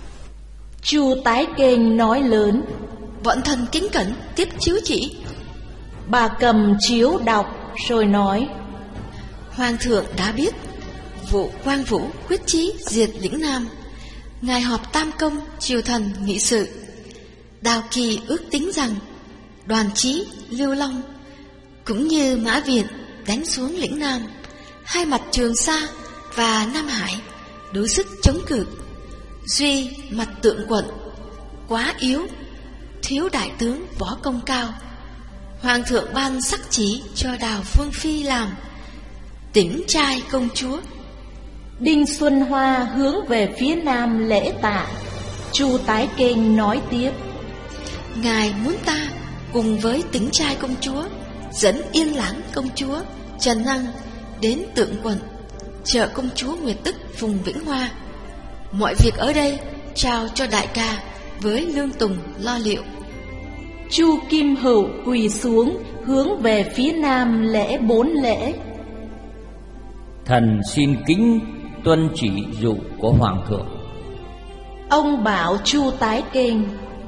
Chu Tái Kênh nói lớn: Bọn thần kính cẩn tiếp chiếu chỉ. Bà cầm chiếu đọc rồi nói: Hoàng thượng đã biết vụ Quang Vũ quyết chí diệt lĩnh Nam. Ngài họp tam công triều thần nghị sự. Đào Kỳ ước tính rằng Đoàn Chí, Lưu Long cũng như Mã Viện đánh xuống lĩnh Nam, hai mặt Trường Sa và Nam Hải đối sức chống cự. Duy mặt Tượng Quận quá yếu, thiếu đại tướng võ công cao. Hoàng thượng ban sắc chỉ cho Đào Phương Phi làm Tĩnh Trai công chúa. Đinh Xuân Hoa hướng về phía nam lễ tạ. Chu Tái Kênh nói tiếp: Ngài muốn ta cùng với Tĩnh Trai công chúa dẫn Yên Lãng công chúa Trần Năng đến Tượng Quận, trợ công chúa Nguyệt Tức Phùng Vĩnh Hoa. Mọi việc ở đây trao cho đại ca với Lương Tùng lo liệu. Chu Kim Hữu quỳ xuống hướng về phía nam lễ bốn lễ. Thần xin kính tuân chỉ dụ của Hoàng thượng. Ông bảo Chu Tái Kênh: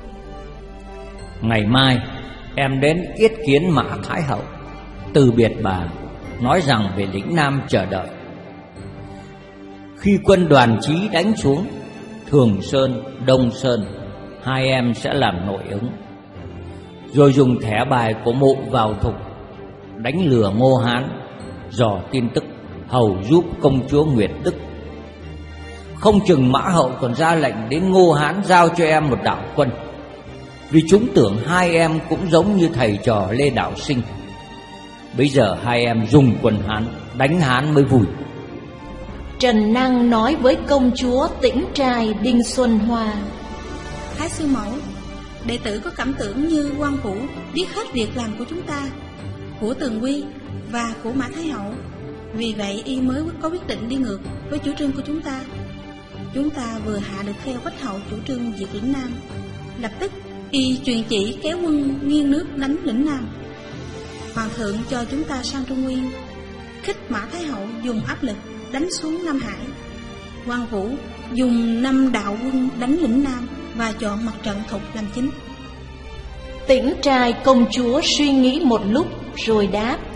Ngày mai em đến yết kiến Mã Thái Hậu, từ biệt bà, nói rằng về lĩnh Nam chờ đợi. Khi quân Đoàn Chí đánh xuống Thường Sơn, Đông Sơn, hai em sẽ làm nội ứng, rồi dùng thẻ bài của mụ vào thục, đánh lừa Ngô Hán, dò tin tức, hầu giúp công chúa Nguyệt Tức. Không chừng Mã Hậu còn ra lệnh đến Ngô Hán giao cho em một đạo quân, vì chúng tưởng hai em cũng giống như thầy trò Lê Đạo Sinh. Bây giờ hai em dùng quân Hán đánh Hán mới vui. Trần Năng nói với công chúa Tĩnh Trai Đinh Xuân Hoa: Thái sư mẫu, đệ tử có cảm tưởng như Quang Vũ biết hết việc làm của chúng ta, của Tường Quy và của Mã Thái Hậu. Vì vậy y mới có quyết định đi ngược với chủ trương của chúng ta. Chúng ta vừa hạ được theo Quách Hậu chủ trương diệt lĩnh Nam, lập tức y truyền chỉ kéo quân nghiêng nước đánh lĩnh Nam. Hoàng thượng cho chúng ta sang Trung Nguyên, khích Mã Thái Hậu dùng áp lực đánh xuống Nam Hải. Quang Vũ dùng năm đạo quân đánh lĩnh Nam và chọn mặt trận Thục làm chính. Tĩnh Trai công chúa suy nghĩ một lúc rồi đáp: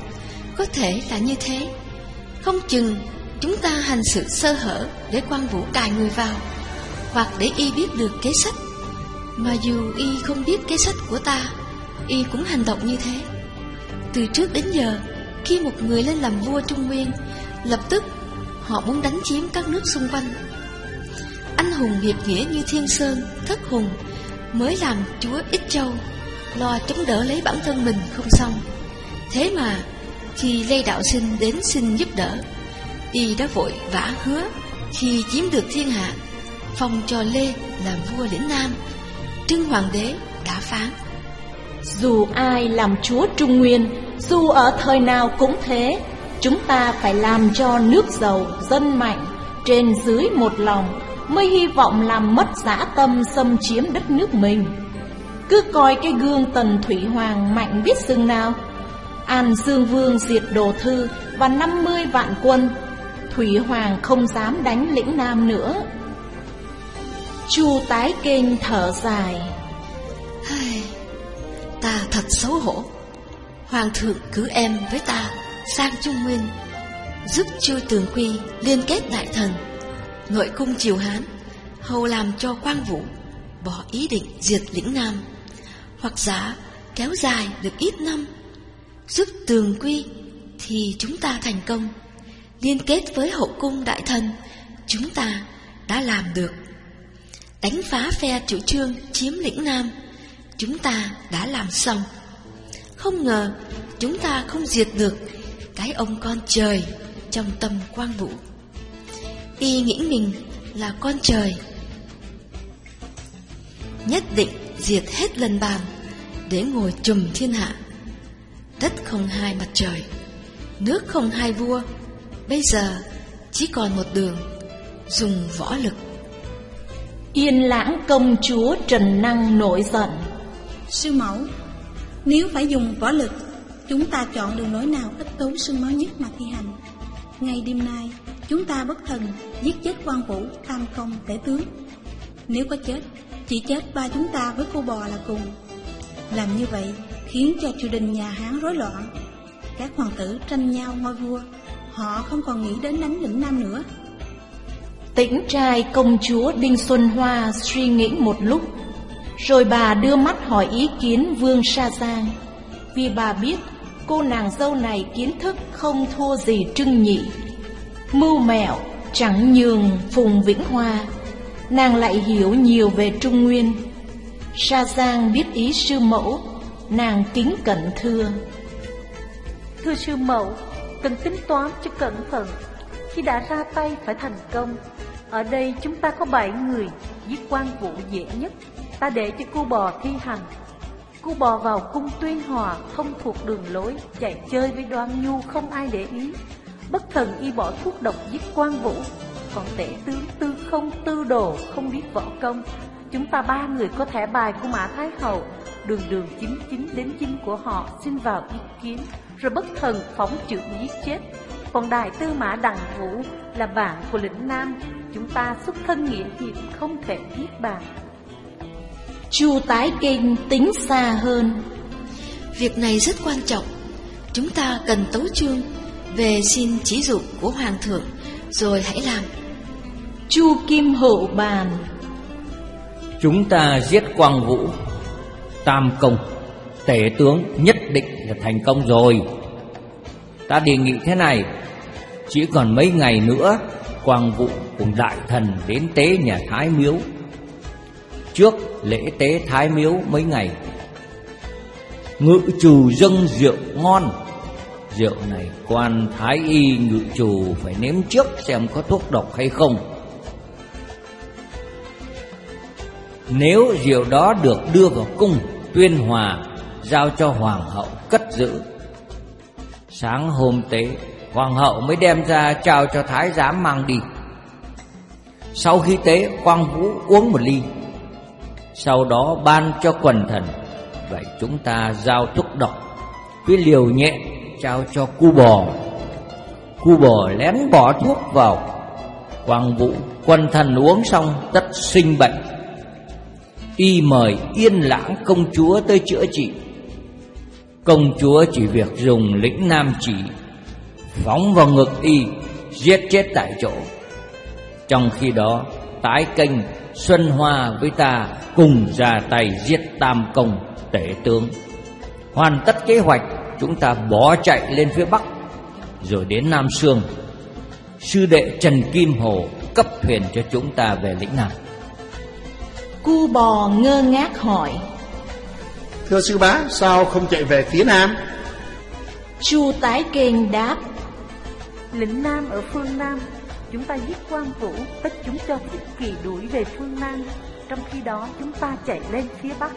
Có thể là như thế. Không chừng chúng ta hành sự sơ hở để Quang Vũ cài người vào, hoặc để y biết được kế sách. Mà dù y không biết kế sách của ta, y cũng hành động như thế. Từ trước đến giờ, khi một người lên làm vua Trung Nguyên, lập tức họ muốn đánh chiếm các nước xung quanh. Anh hùng hiệp nghĩa như Thiên Sơn, Thất Hùng mới làm chúa Ích Châu, lo chống đỡ lấy bản thân mình không xong. Thế mà khi Lê Đạo Sinh đến xin giúp đỡ, y đã vội vã hứa khi chiếm được thiên hạ, phong cho Lê làm vua lĩnh Nam. Trưng Hoàng đế đã phán: dù ai làm chúa Trung Nguyên, dù ở thời nào cũng thế, chúng ta phải làm cho nước giàu, dân mạnh, trên dưới một lòng, mới hy vọng làm mất dã tâm xâm chiếm đất nước mình. Cứ coi cái gương Tần Thủy Hoàng mạnh biết xưng nào. An Dương Vương diệt Đồ Thư và năm mươi vạn quân, Thủy Hoàng không dám đánh lĩnh Nam nữa. Chu Tái Kinh thở dài: ta thật xấu hổ. Hoàng thượng cử em với ta sang Trung Nguyên, giúp Chu Tường Quy liên kết đại thần, ngợi cung triều Hán, hầu làm cho Quang Vũ bỏ ý định diệt lĩnh Nam, hoặc giả kéo dài được ít năm. Giúp Tường Quy thì chúng ta thành công, liên kết với hậu cung đại thần chúng ta đã làm được. Đánh phá phe chủ trương chiếm lĩnh Nam chúng ta đã làm xong. Không ngờ chúng ta không diệt được cái ông con trời trong tâm Quang Vũ. Y nghĩ mình là con trời, nhất định diệt hết lần bàn để ngồi trùm thiên hạ. Đất không hai mặt trời, nước không hai vua, bây giờ chỉ còn một đường, dùng võ lực. Yên Lãng công chúa Trần Năng nổi giận: sư mẫu, nếu phải dùng võ lực, chúng ta chọn đường lối nào ít tốn xương máu nhất mà thi hành. Ngày đêm nay, chúng ta bất thần giết chết Quang Vũ, Tam Công, Tể tướng. Nếu có chết, chỉ chết ba chúng ta với cô bò là cùng. Làm như vậy khiến cho triều đình nhà Hán rối loạn, các hoàng tử tranh nhau ngôi vua, họ không còn nghĩ đến đánh lĩnh Nam nữa. Tĩnh trai công chúa Đinh Xuân Hoa suy nghĩ một lúc, rồi bà đưa mắt hỏi ý kiến Vương Sa Giang, vì bà biết cô nàng dâu này kiến thức không thua gì Trưng Nhị, mưu mẹo chẳng nhường Phùng Vĩnh Hoa. Nàng lại hiểu nhiều về Trung Nguyên. Sa Giang biết ý sư mẫu, nàng kính cẩn thưa: thưa sư mẫu, cần tính toán cho cẩn thận. Khi đã ra tay phải thành công. Ở đây chúng ta có bảy người, giết Quang Vũ dễ nhất. Ta để cho cu bò thi hành. Cu bò vào cung Tuyên Hòa, không thuộc đường lối, chạy chơi với Đoan Nhu không ai để ý. Bất thần y bỏ thuốc độc giết Quang Vũ. Còn Tể tướng Tư Không, Tư Đồ không biết võ công. Chúng ta ba người có thẻ bài của Mã Thái Hậu, đường đường chính chính đến dinh của họ xin vào ý kiến, rồi bất thần phóng chưởng giết chết. Còn Đại Tư Mã Đặng Vũ là bạn của lĩnh Nam, chúng ta xuất thân nghĩa hiệp, không thể giết bạn. Chu Tái Kinh tính xa hơn: việc này rất quan trọng, chúng ta cần tấu chương về xin chỉ dụ của Hoàng thượng, rồi hãy làm. Chu Kim Hậu bàn: chúng ta giết Quang Vũ, Tam Công, Tể tướng nhất định là thành công rồi. Ta đề nghị thế này, chỉ còn mấy ngày nữa, Quang Vũ cùng đại thần đến tế nhà Thái Miếu. Trước lễ tế Thái Miếu mấy ngày, ngự trù dâng rượu ngon. Rượu này quan Thái y ngự trù phải nếm trước xem có thuốc độc hay không. Nếu rượu đó được đưa vào cung Tuyên Hòa, giao cho hoàng hậu cất giữ. Sáng hôm tế, hoàng hậu mới đem ra trao cho thái giám mang đi. Sau khi tế, Quang Vũ uống một ly, sau đó ban cho quần thần. Vậy chúng ta giao thuốc độc với liều nhẹ trao cho cu bò. Cu bò lén bỏ thuốc vào. Quang Vũ quần thần uống xong tất sinh bệnh. Y mời Yên Lãng công chúa tới chữa trị. Công chúa chỉ việc dùng lĩnh Nam chỉ phóng vào ngực y, giết chết tại chỗ. Trong khi đó, Tái Kênh, Xuân Hoa với ta cùng ra tay giết Tam Công tể tướng. Hoàn tất kế hoạch, chúng ta bỏ chạy lên phía bắc, rồi đến Nam Sương. Sư đệ Trần Kim Hồ cấp thuyền cho chúng ta về lĩnh Nam. Cu Bò ngơ ngác hỏi: Thưa sư bá, sao không chạy về phía Nam? Chu Tái Kênh đáp: Lĩnh Nam ở phương Nam, chúng ta giết Quan Vũ, tất chúng cho Thích Kỳ đuổi về phương Nam. Trong khi đó chúng ta chạy lên phía Bắc.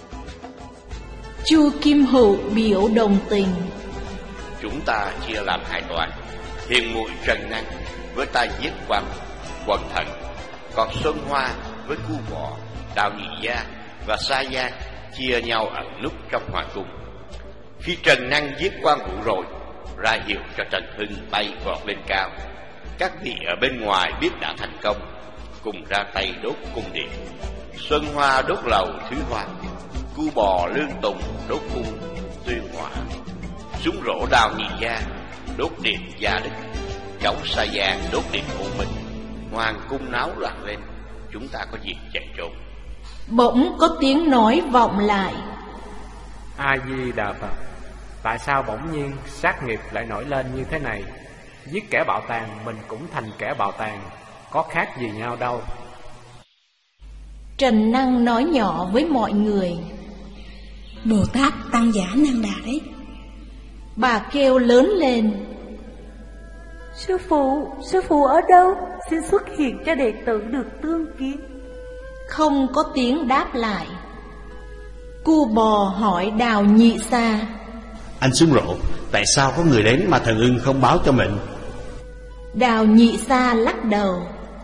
Chu Kim Hữu biểu đồng tình: Chúng ta chia làm hai đoàn, Hiền Muội Trần Năng với ta giết Quan Quần Thần, còn Xuân Hoa với Cu Bò, Đào Nhị Gia và Sa Giang chia nhau ẩn núp trong hoàng cung. Khi Trần Năng giết Quan Vũ rồi, ra hiệu cho Trần Hưng bay vọt lên cao. Các vị ở bên ngoài biết đã thành công, cùng ra tay đốt cung điện. Xuân Hoa đốt lầu Thứ Hoa, Cu Bò Lương Tùng đốt cung Tuyên Hỏa, súng rổ Đào Nhị Gia đốt điện Gia Đức, cháu Sa Giang đốt điện U Minh. Hoàng cung náo loạn lên, chúng ta có việc chạy trốn. Bỗng có tiếng nói vọng lại: A Di Đà Phật. Tại sao bỗng nhiên sát nghiệp lại nổi lên như thế này? Giết kẻ bạo tàn, mình cũng thành kẻ bạo tàn, có khác gì nhau đâu. Trần Năng nói nhỏ với mọi người: Bồ Tát Tăng Giả Nan Đà đấy. Bà kêu lớn lên: Sư phụ, sư phụ ở đâu? Xin xuất hiện cho đệ tử được tương kiến. Không có tiếng đáp lại. Cu Bò hỏi Đào Nhị Sa: Anh súng rổ, tại sao có người đến mà thần ưng không báo cho mình? Đào Nhị Sa lắc đầu: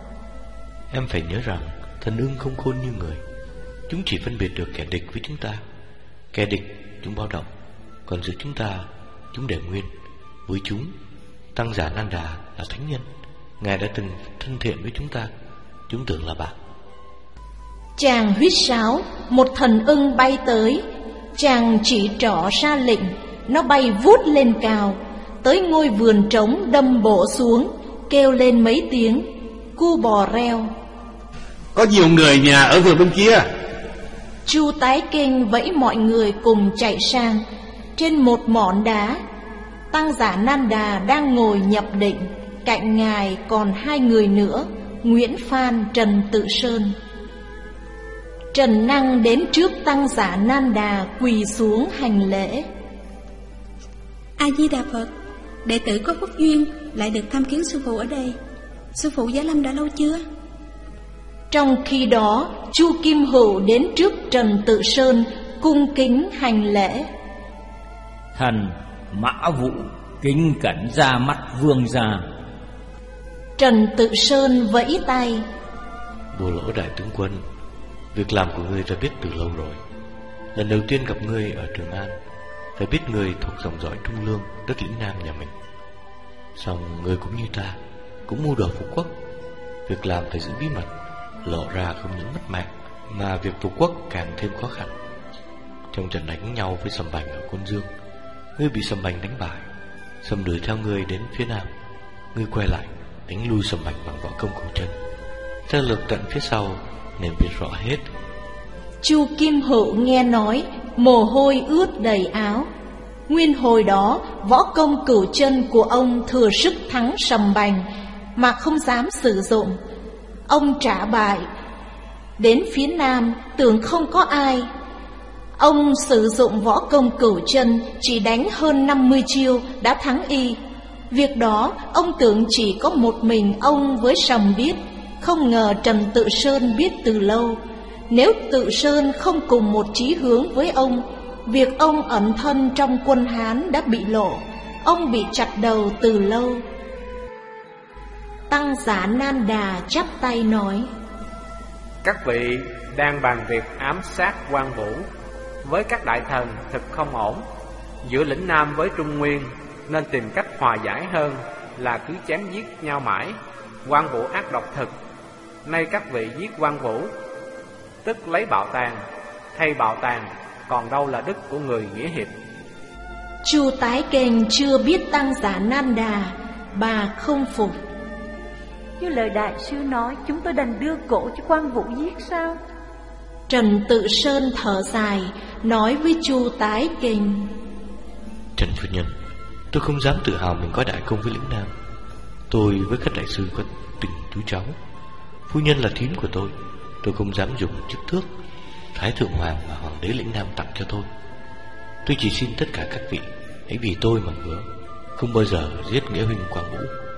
Em phải nhớ rằng thần ưng không khôn như người. Chúng chỉ phân biệt được kẻ địch với chúng ta. Kẻ địch chúng báo động, còn giữa chúng ta chúng để nguyên. Với chúng, Tăng Giả Nan Đà là thánh nhân, Ngài đã từng thân thiện với chúng ta. Chúng tưởng là bạn. Chàng huýt sáo, một thần ưng bay tới. Chàng chỉ trỏ ra lệnh, nó bay vút lên cao, tới ngôi vườn trống đâm bổ xuống, kêu lên mấy tiếng. Cu Bò reo: Có nhiều người nhà ở vườn bên kia. Chu Tái Kênh vẫy mọi người cùng chạy sang. Trên một mỏn đá, Tăng Giả Nan Đà đang ngồi nhập định. Cạnh ngài còn hai người nữa, Nguyễn Phan, Trần Tự Sơn. Trần Năng đến trước Tăng Giả Nan Đà quỳ xuống hành lễ: A Di Đà Phật. Đệ tử có phúc duyên lại được tham kiến sư phụ ở đây. Sư phụ giá lâm đã lâu chưa? Trong khi đó, Chu Kim Hữu đến trước Trần Tự Sơn cung kính hành lễ: Thần Mã Vũ kính cẩn ra mắt vương gia. Trần Tự Sơn vẫy tay: Bồ Lỗ đại tướng quân, việc làm của ngươi ta biết từ lâu rồi. Lần đầu tiên gặp ngươi ở Trường An, ta biết ngươi thuộc dòng dõi Trung Lương, đất lĩnh Nam nhà mình. Song ngươi cũng như ta, cũng mưu đồ phục quốc. Việc làm phải giữ bí mật, lộ ra không những mất mạng, mà việc phục quốc càng thêm khó khăn. Trong trận đánh nhau với Sầm Bành ở Côn Dương, ngươi bị Sầm Bành đánh bại. Sầm đuổi theo ngươi đến phía Nam, ngươi quay lại đánh lui Sầm Bành bằng võ công cổ chân. Ta lược tận phía sau nên biết rõ hết. Chu Kim Hữu nghe nói, mồ hôi ướt đầy áo. Nguyên hồi đó, võ công cửu chân của ông thừa sức thắng Sầm Bành, mà không dám sử dụng. Ông trả bại. Đến phía Nam, tưởng không có ai. Ông sử dụng võ công cửu chân, chỉ đánh hơn năm mươi chiêu đã thắng y. Việc đó, ông tưởng chỉ có một mình ông với Sầm biết. Không ngờ Trần Tự Sơn biết từ lâu. Nếu Tự Sơn không cùng một chí hướng với ông, việc ông ẩn thân trong quân Hán đã bị lộ. Ông bị chặt đầu từ lâu. Tăng Giả Nan Đà chắp tay nói: Các vị đang bàn việc ám sát Quan Vũ với các đại thần thực không ổn. Giữa lĩnh Nam với Trung Nguyên nên tìm cách hòa giải hơn là cứ chém giết nhau mãi. Quan Vũ ác độc thực. Nay các vị giết Quan Vũ, tức lấy bạo tàn, thay bạo tàn, còn đâu là đức của người nghĩa hiệp. Chu Tái Kênh chưa biết Tăng Giả Nan Đà, bà không phục. Như lời đại sư nói, chúng tôi đành đưa cổ cho Quang Vũ giết sao? Trần Tự Sơn thở dài, nói với Chu Tái Kênh: Trần phu nhân, tôi không dám tự hào mình có đại công với lĩnh Nam. Tôi với các đại sư có tình chú cháu. Phu nhân là thím của tôi, tôi không dám dùng chức tước Thái Thượng Hoàng và Hoàng đế lĩnh Nam tặng cho tôi. Tôi chỉ xin tất cả các vị hãy vì tôi mà hứa không bao giờ giết nghĩa huynh Quang Vũ.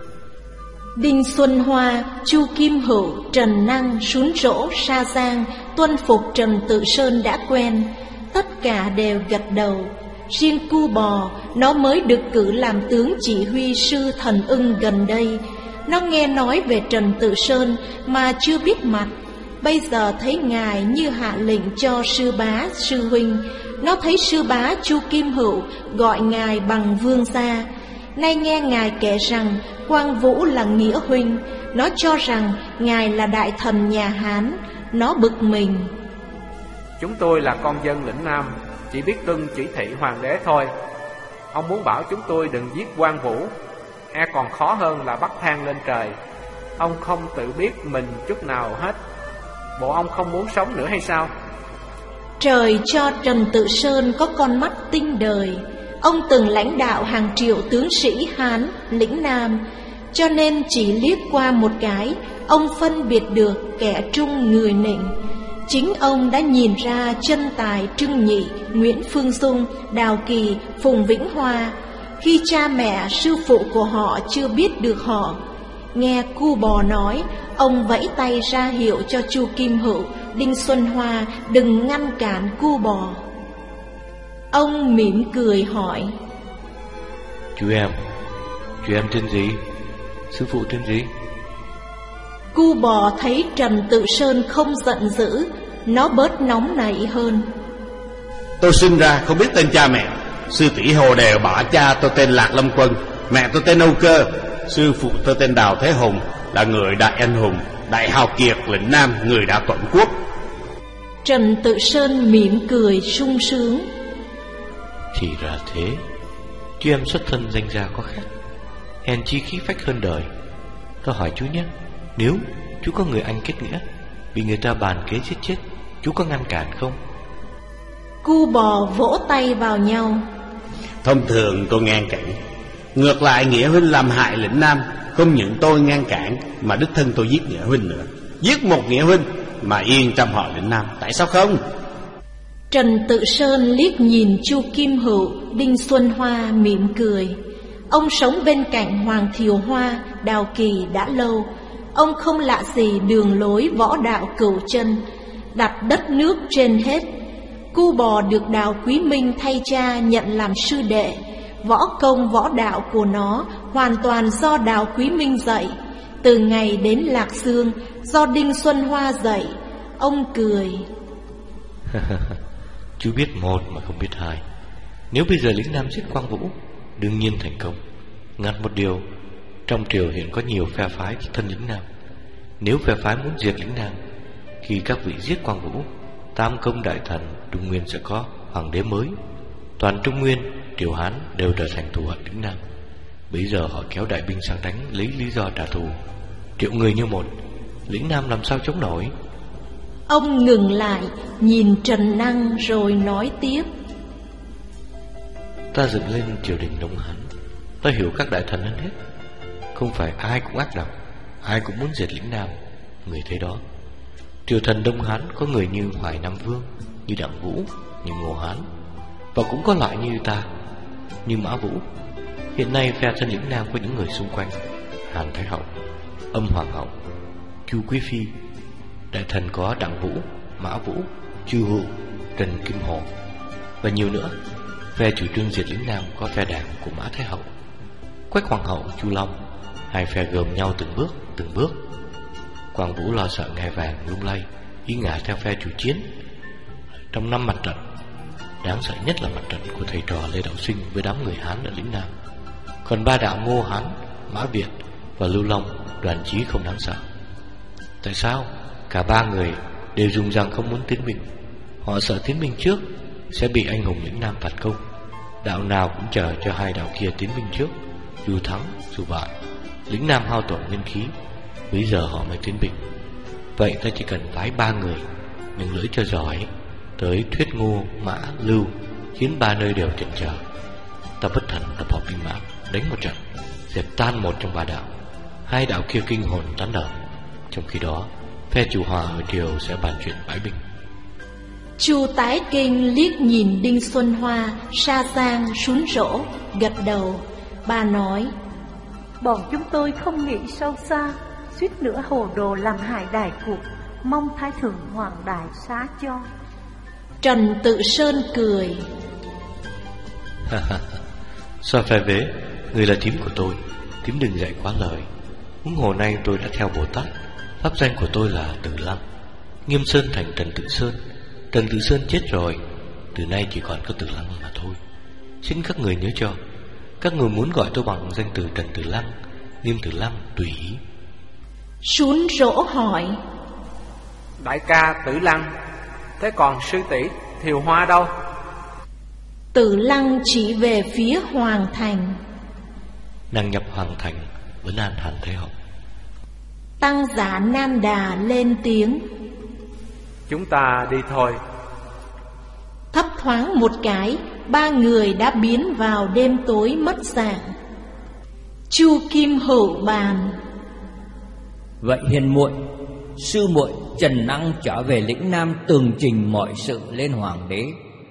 Đinh Xuân Hoa, Chu Kim Hữu, Trần Năng, Sún Rỗ, Sa Giang tuân phục Trần Tự Sơn đã quen, tất cả đều gật đầu. Riêng Cu Bò, nó mới được cử làm tướng chỉ huy sư Thần Ưng gần đây. Nó nghe nói về Trần Tự Sơn mà chưa biết mặt. Bây giờ thấy ngài như hạ lệnh cho sư bá, sư huynh. Nó thấy sư bá Chu Kim Hữu gọi ngài bằng vương gia. Nay nghe ngài kể rằng Quang Vũ là nghĩa huynh, nó cho rằng ngài là đại thần nhà Hán. Nó bực mình. Chúng tôi là con dân lĩnh Nam, chỉ biết tuân chỉ thị hoàng đế thôi. Ông muốn bảo chúng tôi đừng giết Quang Vũ, e còn khó hơn là bắt thang lên trời. Ông không tự biết mình chút nào hết. Bộ ông không muốn sống nữa hay sao? Trời cho Trần Tự Sơn có con mắt tinh đời. Ông từng lãnh đạo hàng triệu tướng sĩ Hán, lĩnh Nam, cho nên chỉ liếc qua một cái, ông phân biệt được kẻ trung người nịnh. Chính ông đã nhìn ra chân tài Trưng Nhị, Nguyễn Phương Dung, Đào Kỳ, Phùng Vĩnh Hoa, khi cha mẹ sư phụ của họ chưa biết được họ. Nghe Cu Bò nói, ông vẫy tay ra hiệu cho Chu Kim Hữu, Đinh Xuân Hoa đừng ngăn cản Cu Bò. Ông mỉm cười hỏi: Chú em, chú em tên gì? Sư phụ tên gì? Cu Bò thấy Trần Tự Sơn không giận dữ, nó bớt nóng nảy hơn. Tôi sinh ra không biết tên cha mẹ. Sư tỷ Hồ Đều bảo cha tôi tên Lạc Lâm Quân, mẹ tôi tên Âu Cơ. Sư phụ tôi tên Đào Thế Hùng, là người đại anh hùng, đại hào kiệt lĩnh Nam, người đã tuẫn quốc. Trần Tự Sơn mỉm cười sung sướng. Thì ra thế, chú em xuất thân danh gia có khác, hèn chi khí phách hơn đời. Tôi hỏi chú nhé, nếu chú có người anh kết nghĩa, bị người ta bàn kế giết chết, chú có ngăn cản không? Cu Bò vỗ tay vào nhau. Thông thường tôi ngăn cản. Ngược lại nghĩa huynh làm hại lĩnh Nam, không những tôi ngăn cản mà đích thân tôi giết nghĩa huynh nữa. Giết một nghĩa huynh mà yên trong họ lĩnh Nam, tại sao không? Trần Tự Sơn liếc nhìn Chu Kim Hữu, Đinh Xuân Hoa mỉm cười. Ông sống bên cạnh Hoàng Thiều Hoa, Đào Kỳ đã lâu. Ông không lạ gì đường lối võ đạo cửu chân, đặt đất nước trên hết. Cu Bò được Đào Quý Minh thay cha nhận làm sư đệ. Võ công võ đạo của nó hoàn toàn do Đào Quý Minh dạy. Từ ngày đến Lạc Dương do Đinh Xuân Hoa dạy. Ông cười. Chú biết một mà không biết hai. Nếu bây giờ lĩnh Nam giết Quang Vũ, đương nhiên thành công. Ngặt một điều, trong triều hiện có nhiều phe phái thân lĩnh Nam. Nếu phe phái muốn diệt lĩnh Nam, khi các vị giết Quang Vũ, Tam Công Đại Thần Trung Nguyên sẽ có hoàng đế mới. Toàn Trung Nguyên, triều Hán đều trở thành thù hận lĩnh Nam. Bây giờ họ kéo đại binh sang đánh, lấy lý do trả thù. Triệu người như một, lĩnh Nam làm sao chống nổi? Ông ngừng lại, nhìn Trần Năng rồi nói tiếp. Ta dựng lên triều đình Đông Hán, ta hiểu các đại thần hơn hết. Không phải ai cũng ác độc, ai cũng muốn diệt lĩnh Nam. Người thấy đó, triều thần Đông Hán có người như Hoài Nam Vương, như Đặng Vũ, như Ngô Hán, và cũng có loại như ta, như Mã Vũ. Hiện nay phe thân lĩnh Nam có những người xung quanh: Hàn Thái Hậu, Âm Hoàng Hậu, Chu Quý Phi. Đại thần có Đặng Vũ, Mã Vũ, Chu Hữu, Trần Kim Hồ và nhiều nữa. Phe chủ trương diệt lĩnh Nam có phe đảng của Mã Thái Hậu, Quách Hoàng Hậu, Chu Long. Hai phe gồm nhau từng bước, từng bước. Quang Vũ lo sợ ngai vàng lung lay, y ngả theo phe chủ chiến. Trong năm mặt trận, đáng sợ nhất là mặt trận của thầy trò Lê Đạo Sinh với đám người Hán ở lĩnh Nam. Còn ba đạo Ngô Hán, Mã Việt và Lưu Long, Đoàn Chí không đáng sợ. Tại sao? Cả ba người đều dùng rằng không muốn tiến binh. Họ sợ tiến binh trước sẽ bị anh hùng lĩnh Nam phản công. Đạo nào cũng chờ cho hai đạo kia tiến binh trước, dù thắng dù bại. Lĩnh Nam hao tổn nhân khí, bây giờ họ mới tiến binh. Vậy ta chỉ cần phái ba người, nhưng lưỡi cho giỏi, tới Thuyết Ngô, Mã, Lưu, khiến ba nơi đều chần chờ. Ta bất thần tập hợp binh mã, đánh một trận, dẹp tan một trong ba đạo. Hai đạo kia kinh hồn tán đợt. Trong khi đó, phe Chủ Hòa ở triều sẽ bàn chuyện bãi binh. Chu Tái Kinh liếc nhìn Đinh Xuân Hoa, Sa Giang, Sún Rỗ, gật đầu. Bà nói: Bọn chúng tôi không nghĩ sâu xa, suýt nữa hồ đồ làm hại đại cuộc, mong Thái Thượng Hoàng đại xá cho. Trần Tự Sơn cười: Xoa phe vế, người là thím của tôi, thím đừng dạy quá lời. Huống hồ nay tôi đã theo Bồ Tát, pháp danh của tôi là Từ Lăng. Nghiêm Sơn thành Trần Tự Sơn, Trần Tự Sơn chết rồi, từ nay chỉ còn có Từ Lăng mà thôi. Xin các người nhớ cho, các người muốn gọi tôi bằng danh từ Trần Từ Lăng, Nghiêm Từ Lăng tùy ý. Sún Rỗ hỏi: Đại ca Tử Lăng, thế còn sư tỷ Thiều Hoa đâu? Tử Lăng chỉ về phía Hoàng Thành. Nàng nhập Hoàng Thành với An Hàn Thái Hậu. Tăng giả Nam Đà lên tiếng: Chúng ta đi thôi. Thấp thoáng một cái, ba người đã biến vào đêm tối mất dạng. Chu Kim Hữu bàn: Vậy hiền muội, sư muội Trần Năng trở về lĩnh Nam tường trình mọi sự lên hoàng đế.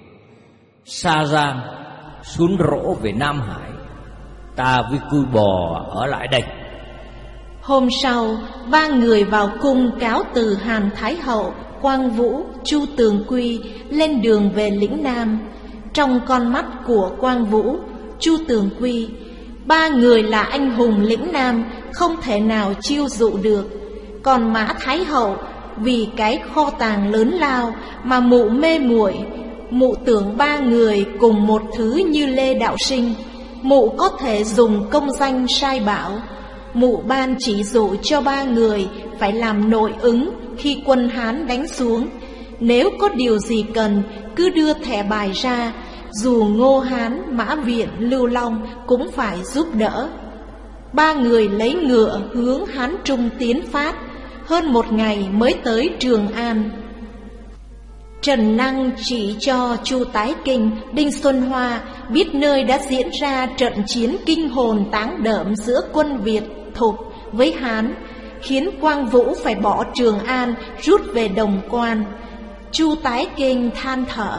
Sa Giang, Sún Rỗ về Nam Hải, ta với Cui Bò ở lại đây. Hôm sau, ba người vào cung cáo từ Hàn Thái Hậu, Quang Vũ, Chu Tường Quy lên đường về lĩnh Nam. Trong con mắt của Quang Vũ, Chu Tường Quy, ba người là anh hùng lĩnh Nam, không thể nào chiêu dụ được. Còn Mã Thái Hậu, vì cái kho tàng lớn lao mà mụ mê muội, mụ tưởng ba người cùng một thứ như Lê Đạo Sinh, mụ có thể dùng công danh sai bảo. Mụ ban chỉ dụ cho ba người phải làm nội ứng khi quân Hán đánh xuống. Nếu có điều gì cần, cứ đưa thẻ bài ra, dù Ngô Hán, Mã Viện, Lưu Long cũng phải giúp đỡ. Ba người lấy ngựa hướng Hán Trung tiến phát, hơn một ngày mới tới Trường An. Trần Năng chỉ cho Chu Tái Kinh, Đinh Xuân Hoa biết nơi đã diễn ra trận chiến kinh hồn táng đợm giữa quân Việt, Thục với Hán, khiến Quang Vũ phải bỏ Trường An rút về Đồng Quan. Chu Tái Kinh than thở: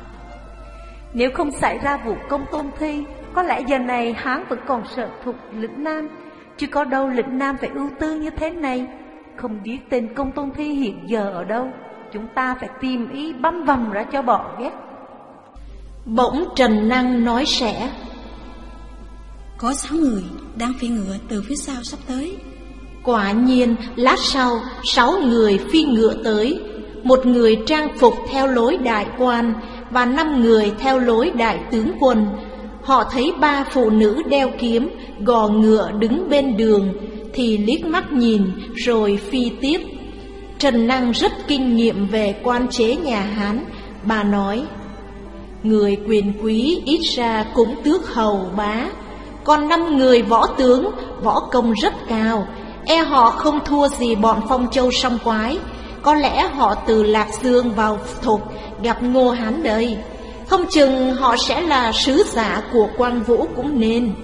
Nếu không xảy ra vụ công Tôn Thi, có lẽ giờ này Hán vẫn còn sợ Thục lĩnh Nam, chứ có đâu lĩnh Nam phải ưu tư như thế này. Không biết tên công Tôn Thi hiện giờ ở đâu, chúng ta phải tìm ý băm vằm ra cho bỏ ghét. Bỗng Trần Năng nói sẽ: Có sáu người đang phi ngựa từ phía sau sắp tới. Quả nhiên, lát sau, sáu người phi ngựa tới. Một người trang phục theo lối đại quan và năm người theo lối đại tướng quân. Họ thấy ba phụ nữ đeo kiếm, gò ngựa đứng bên đường, thì liếc mắt nhìn rồi phi tiếp. Trần Năng rất kinh nghiệm về quan chế nhà Hán. Bà nói: Người quyền quý ít ra cũng tước hầu bá, còn năm người võ tướng, võ công rất cao, e họ không thua gì bọn Phong Châu Song Quái. Có lẽ họ từ Lạc Dương vào Thục gặp Ngô Hán đây. Không chừng họ sẽ là sứ giả của Quang Vũ cũng nên.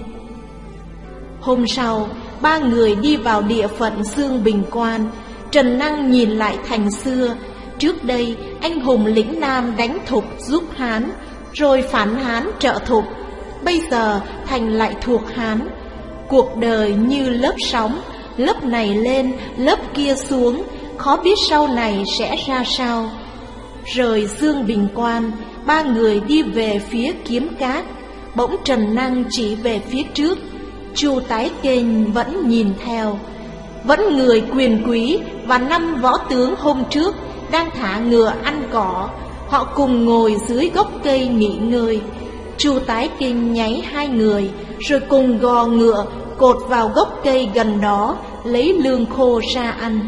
Hôm sau, ba người đi vào địa phận Dương Bình Quan. Trần Năng nhìn lại thành xưa. Trước đây, anh hùng lĩnh Nam đánh Thục giúp Hán, rồi phản Hán trợ Thục. Bây giờ thành lại thuộc Hán. Cuộc đời như lớp sóng, lớp này lên, lớp kia xuống, khó biết sau này sẽ ra sao. Rời Dương Bình Quan, ba người đi về phía Kiếm Cát. Bỗng Trần Năng chỉ về phía trước. Chu Tái Kinh vẫn nhìn theo. Vẫn người quyền quý và năm võ tướng hôm trước đang thả ngựa ăn cỏ. Họ cùng ngồi dưới gốc cây nghỉ ngơi. Chu Tái Kinh nháy hai người, rồi cùng gò ngựa cột vào gốc cây gần đó, lấy lương khô ra ăn.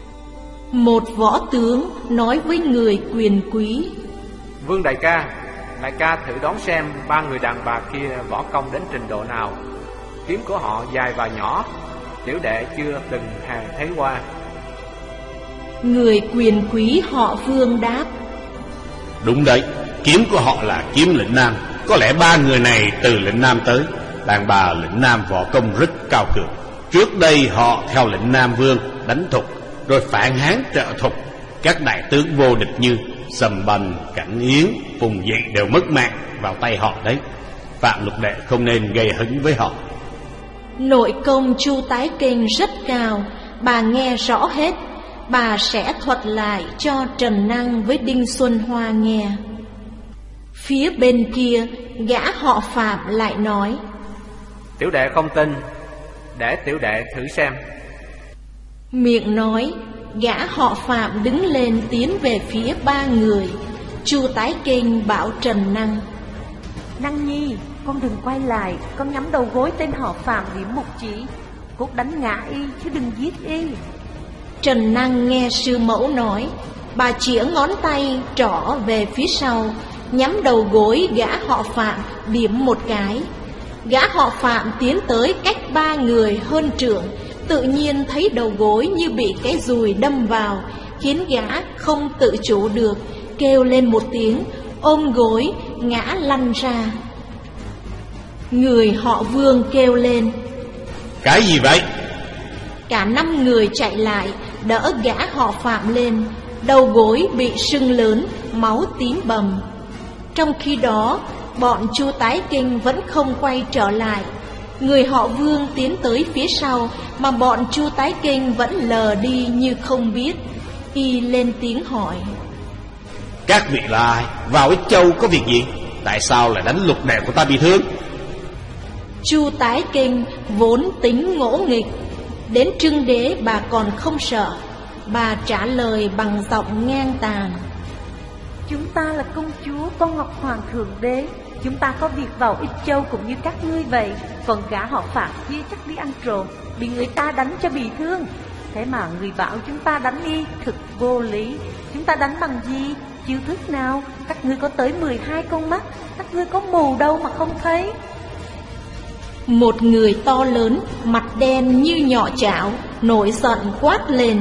Một võ tướng nói với người quyền quý: Vương đại ca, Đại ca thử đoán xem ba người đàn bà kia võ công đến trình độ nào. Kiếm của họ dài và nhỏ, tiểu đệ chưa từng hề thấy qua. Người quyền quý họ Vương đáp: Đúng đấy, kiếm của họ là kiếm lĩnh Nam. Có lẽ ba người này từ lĩnh Nam tới. Đàn bà lĩnh Nam võ công rất cao cường. Trước đây họ theo lĩnh Nam Vương đánh Thục, rồi phản Hán trợ Thục. Các đại tướng vô địch như Sầm Bần, Cảnh Yến, Phùng Dị đều mất mạng vào tay họ đấy. Phạm lục đệ không nên gây hứng với họ. Nội công Chu Tái Kinh rất cao, bà nghe rõ hết. Bà sẽ thuật lại cho Trần Năng với Đinh Xuân Hoa nghe. Phía bên kia, gã họ Phạm lại nói: Tiểu đệ không tin, để tiểu đệ thử xem. Miệng nói, gã họ Phạm đứng lên tiến về phía ba người. Chu Tái Kinh bảo Trần Năng: Năng nhi, con đừng quay lại, con nhắm đầu gối tên họ Phạm điểm một chỉ, cốt đánh ngã y chứ đừng giết y. Trần Năng nghe sư mẫu nói, bà chĩa ngón tay trỏ về phía sau, nhắm đầu gối gã họ Phạm điểm một cái. Gã họ Phạm tiến tới cách ba người hơn trượng, tự nhiên thấy đầu gối như bị cái dùi đâm vào, khiến gã không tự chủ được, kêu lên một tiếng, ôm gối ngã lăn ra. Người họ Vương kêu lên: Cái gì vậy? Cả năm người chạy lại đỡ gã họ Phạm lên, đầu gối bị sưng lớn, máu tím bầm. Trong khi đó, bọn Chu Tái Kinh vẫn không quay trở lại. Người họ Vương tiến tới phía sau, mà bọn Chu Tái Kinh vẫn lờ đi như không biết. Y lên tiếng hỏi: Các vị là ai? Vào Ích Châu có việc gì? Tại sao lại đánh lục đệ của ta bị thương? Chu Tái Kinh vốn tính ngỗ nghịch, đến Trưng Đế bà còn không sợ. Bà trả lời bằng giọng ngang tàn: Chúng ta là công chúa con Ngọc Hoàng Thượng Đế, chúng ta có việc vào Ích Châu cũng như các ngươi vậy. Còn gã họ Phạm kia chắc đi ăn trộm, bị người ta đánh cho bị thương. Thế mà người bảo chúng ta đánh y, thực vô lý. Chúng ta đánh bằng gì? Chiêu thức nào? Các ngươi có tới mười hai con mắt, các ngươi có mù đâu mà không thấy. Một người to lớn, mặt đen như nhọ chảo, nổi giận quát lên: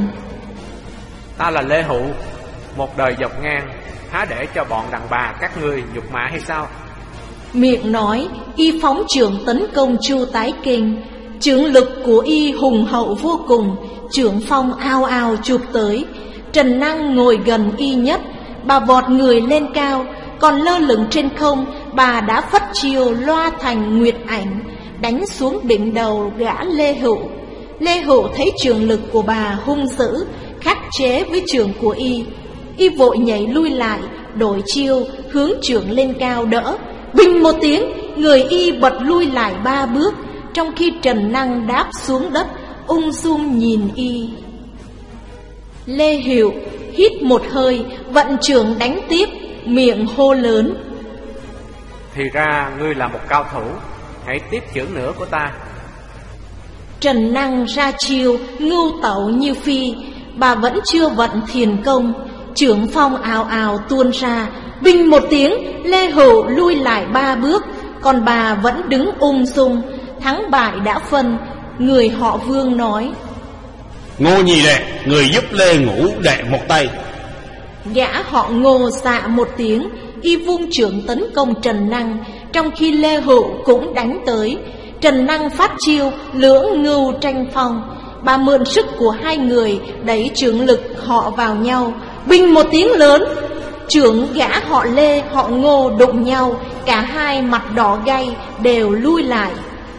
Ta là Lê Hụ, một đời dọc ngang, há để cho bọn đàn bà các ngươi nhục mạ hay sao? Miệng nói, y phóng chưởng tấn công Chu Tái Kinh. Chưởng lực của y hùng hậu vô cùng, chưởng phong ao ao chụp tới. Trần Năng ngồi gần y nhất, bà vọt người lên cao, còn lơ lửng trên không, bà đã phất chiều loa thành nguyệt ảnh, đánh xuống đỉnh đầu gã Lê Hữu. Lê Hữu thấy trường lực của bà hung dữ, khắc chế với trường của y. Y vội nhảy lui lại, đổi chiêu, hướng trường lên cao đỡ. Bình một tiếng, người y bật lui lại ba bước, trong khi Trần Năng đáp xuống đất, ung dung nhìn y. Lê Hữu hít một hơi, vận trường đánh tiếp, miệng hô lớn: Thì ra ngươi là một cao thủ, hãy tiếp chưởng nữa của ta. Trần Năng ra chiêu, ngưu tẩu như phi. Bà vẫn chưa vận thiền công, chưởng phong ào ào tuôn ra. Bình một tiếng, Lê Hữu lui lại ba bước, còn bà vẫn đứng ung dung. Thắng bại đã phân. Người họ Vương nói: Ngô nhị đệ, người giúp Lê Ngũ đệ một tay. Gã họ Ngô dạ một tiếng, y vung chưởng tấn công Trần Năng, trong khi Lê Hữu cũng đánh tới. Trần Năng phát chiêu lưỡng ngưu tranh phong. Bà mượn sức của hai người đẩy chưởng lực họ vào nhau. Bình một tiếng lớn, chưởng gã họ Lê họ Ngô đụng nhau, cả hai mặt đỏ gay đều lui lại.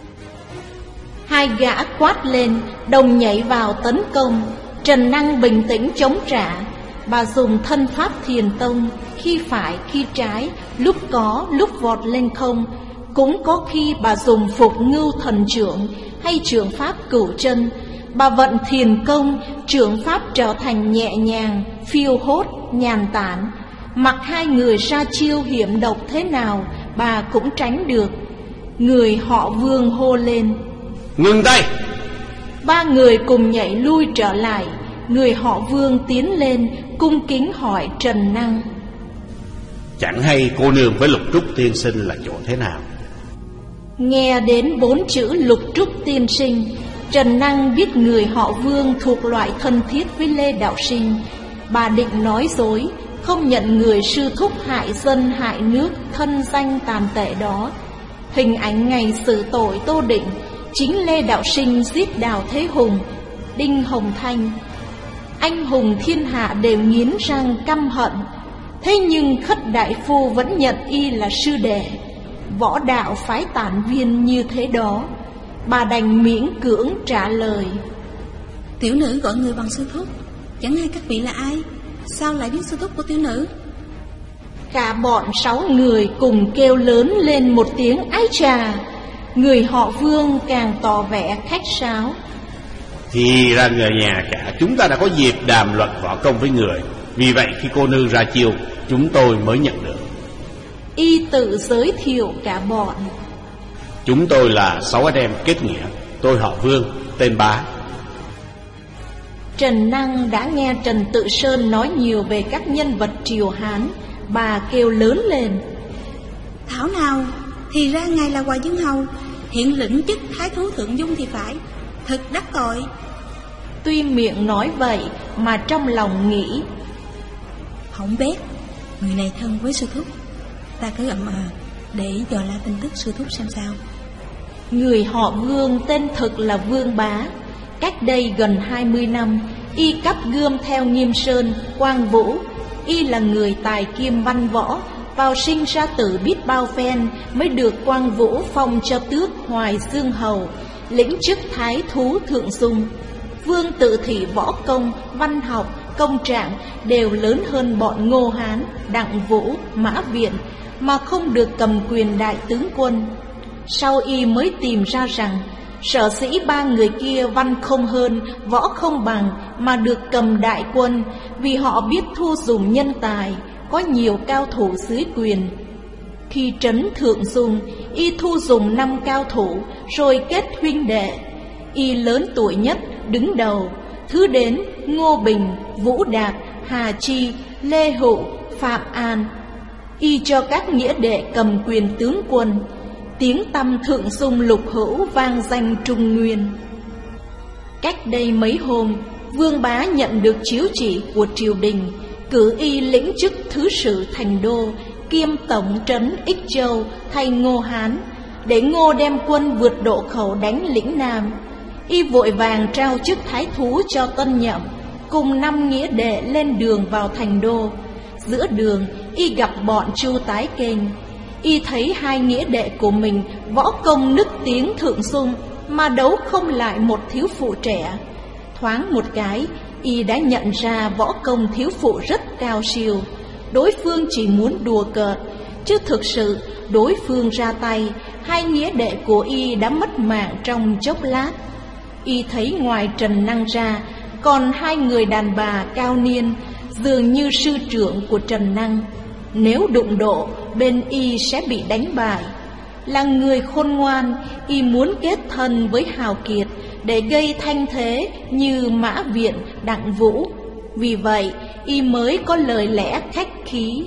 Hai gã quát lên, đồng nhảy vào tấn công. Trần Năng bình tĩnh chống trả. Bà dùng thân pháp thiền tông, khi phải khi trái, lúc có lúc vọt lên không. Cũng có khi bà dùng phục ngưu thần chưởng hay chưởng pháp cửu chân. Bà vận thiền công, chưởng pháp trở thành nhẹ nhàng, phiêu hốt, nhàn tản. Mặc hai người ra chiêu hiểm độc thế nào, bà cũng tránh được. Người họ Vương hô lên: Ngừng tay! Ba người cùng nhảy lui trở lại. Người họ Vương tiến lên, cung kính hỏi Trần Năng: Chẳng hay cô nương với Lục Trúc tiên sinh là chỗ thế nào? Nghe đến bốn chữ Lục Trúc tiên sinh, Trần Năng biết người họ Vương thuộc loại thân thiết với Lê Đạo Sinh. Bà định nói dối, không nhận người sư thúc hại dân hại nước, thân danh tàn tệ đó. Hình ảnh ngày xử tội Tô Định, chính Lê Đạo Sinh giết Đào Thế Hùng, Đinh Hồng Thanh. Anh hùng thiên hạ đều nghiến răng căm hận. Thế nhưng Khất đại phu vẫn nhận y là sư đệ. Võ đạo phái tản viên như thế đó, bà đành miễn cưỡng trả lời. Tiểu nữ gọi người bằng sư thúc, chẳng hay các vị là ai? Sao lại biết sư thúc của tiểu nữ? Cả bọn sáu người cùng kêu lớn lên một tiếng ái chà. Người họ Vương càng tỏ vẻ khách sáo. Thì ra người nhà cả chúng ta đã có dịp đàm luận võ công với người. Vì vậy khi cô nương ra chiêu, chúng tôi mới nhận được. Y tự giới thiệu cả bọn. Chúng tôi là sáu anh em kết nghĩa. Tôi họ Vương, tên Bá. Trần Năng đã nghe Trần Tự Sơn nói nhiều về các nhân vật triều Hán. Bà kêu lớn lên. Thảo nào, thì ra ngài là Hoài Dương Hầu, hiện lĩnh chức Thái Thú Thượng Dung thì phải. Thật đắc tội. Tuy miệng nói vậy mà trong lòng nghĩ, hỏng bét, người này thân với sư thúc, ta cứ ậm ờ để dò la tin tức sư thúc xem sao. Người họ Vương tên thực là Vương Bá. Cách đây gần hai mươi năm, y cắp gươm theo Nghiêm Sơn, Quang Vũ. Y là người tài kiêm văn võ, vào sinh ra tử biết bao phen mới được Quang Vũ phong cho tước Hoài Dương Hầu, lĩnh chức Thái Thú Thượng Dung. Vương tự thị võ công, văn học, công trạng đều lớn hơn bọn Ngô Hán, Đặng Vũ, Mã Viện, mà không được cầm quyền đại tướng quân. Sau y mới tìm ra rằng sở dĩ ba người kia văn không hơn, võ không bằng mà được cầm đại quân, vì họ biết thu dùng nhân tài, có nhiều cao thủ dưới quyền. Khi trấn Thượng Dung, y thu dùng năm cao thủ rồi kết huynh đệ. Y lớn tuổi nhất, đứng đầu, thứ đến Ngô Bình, Vũ Đạt, Hà Chi, Lê Hữu, Phạm An. Y cho các nghĩa đệ cầm quyền tướng quân. Tiếng tăm Thượng Dung Lục Hữu vang danh Trung Nguyên. Cách đây mấy hôm, Vương Bá nhận được chiếu chỉ của triều đình, cử y lĩnh chức thứ sử Thành Đô, kiêm tổng trấn Ích Châu thay Ngô Hán, để Ngô đem quân vượt độ khẩu đánh lĩnh Nam. Y vội vàng trao chức thái thú cho Tân Nhậm, cùng năm nghĩa đệ lên đường vào Thành Đô. Giữa đường, y gặp bọn Chu Tái Kênh. Y thấy hai nghĩa đệ của mình võ công nức tiếng Thượng Dung, mà đấu không lại một thiếu phụ trẻ. Thoáng một cái, y đã nhận ra võ công thiếu phụ rất cao siêu. Đối phương chỉ muốn đùa cợt, chứ thực sự đối phương ra tay, hai nghĩa đệ của y đã mất mạng trong chốc lát. Y thấy ngoài Trần Năng ra, còn hai người đàn bà cao niên, dường như sư trưởng của Trần Năng. Nếu đụng độ, bên y sẽ bị đánh bại. Là người khôn ngoan, y muốn kết thân với hào kiệt để gây thanh thế như Mã Viện, Đặng Vũ. Vì vậy, y mới có lời lẽ khách khí.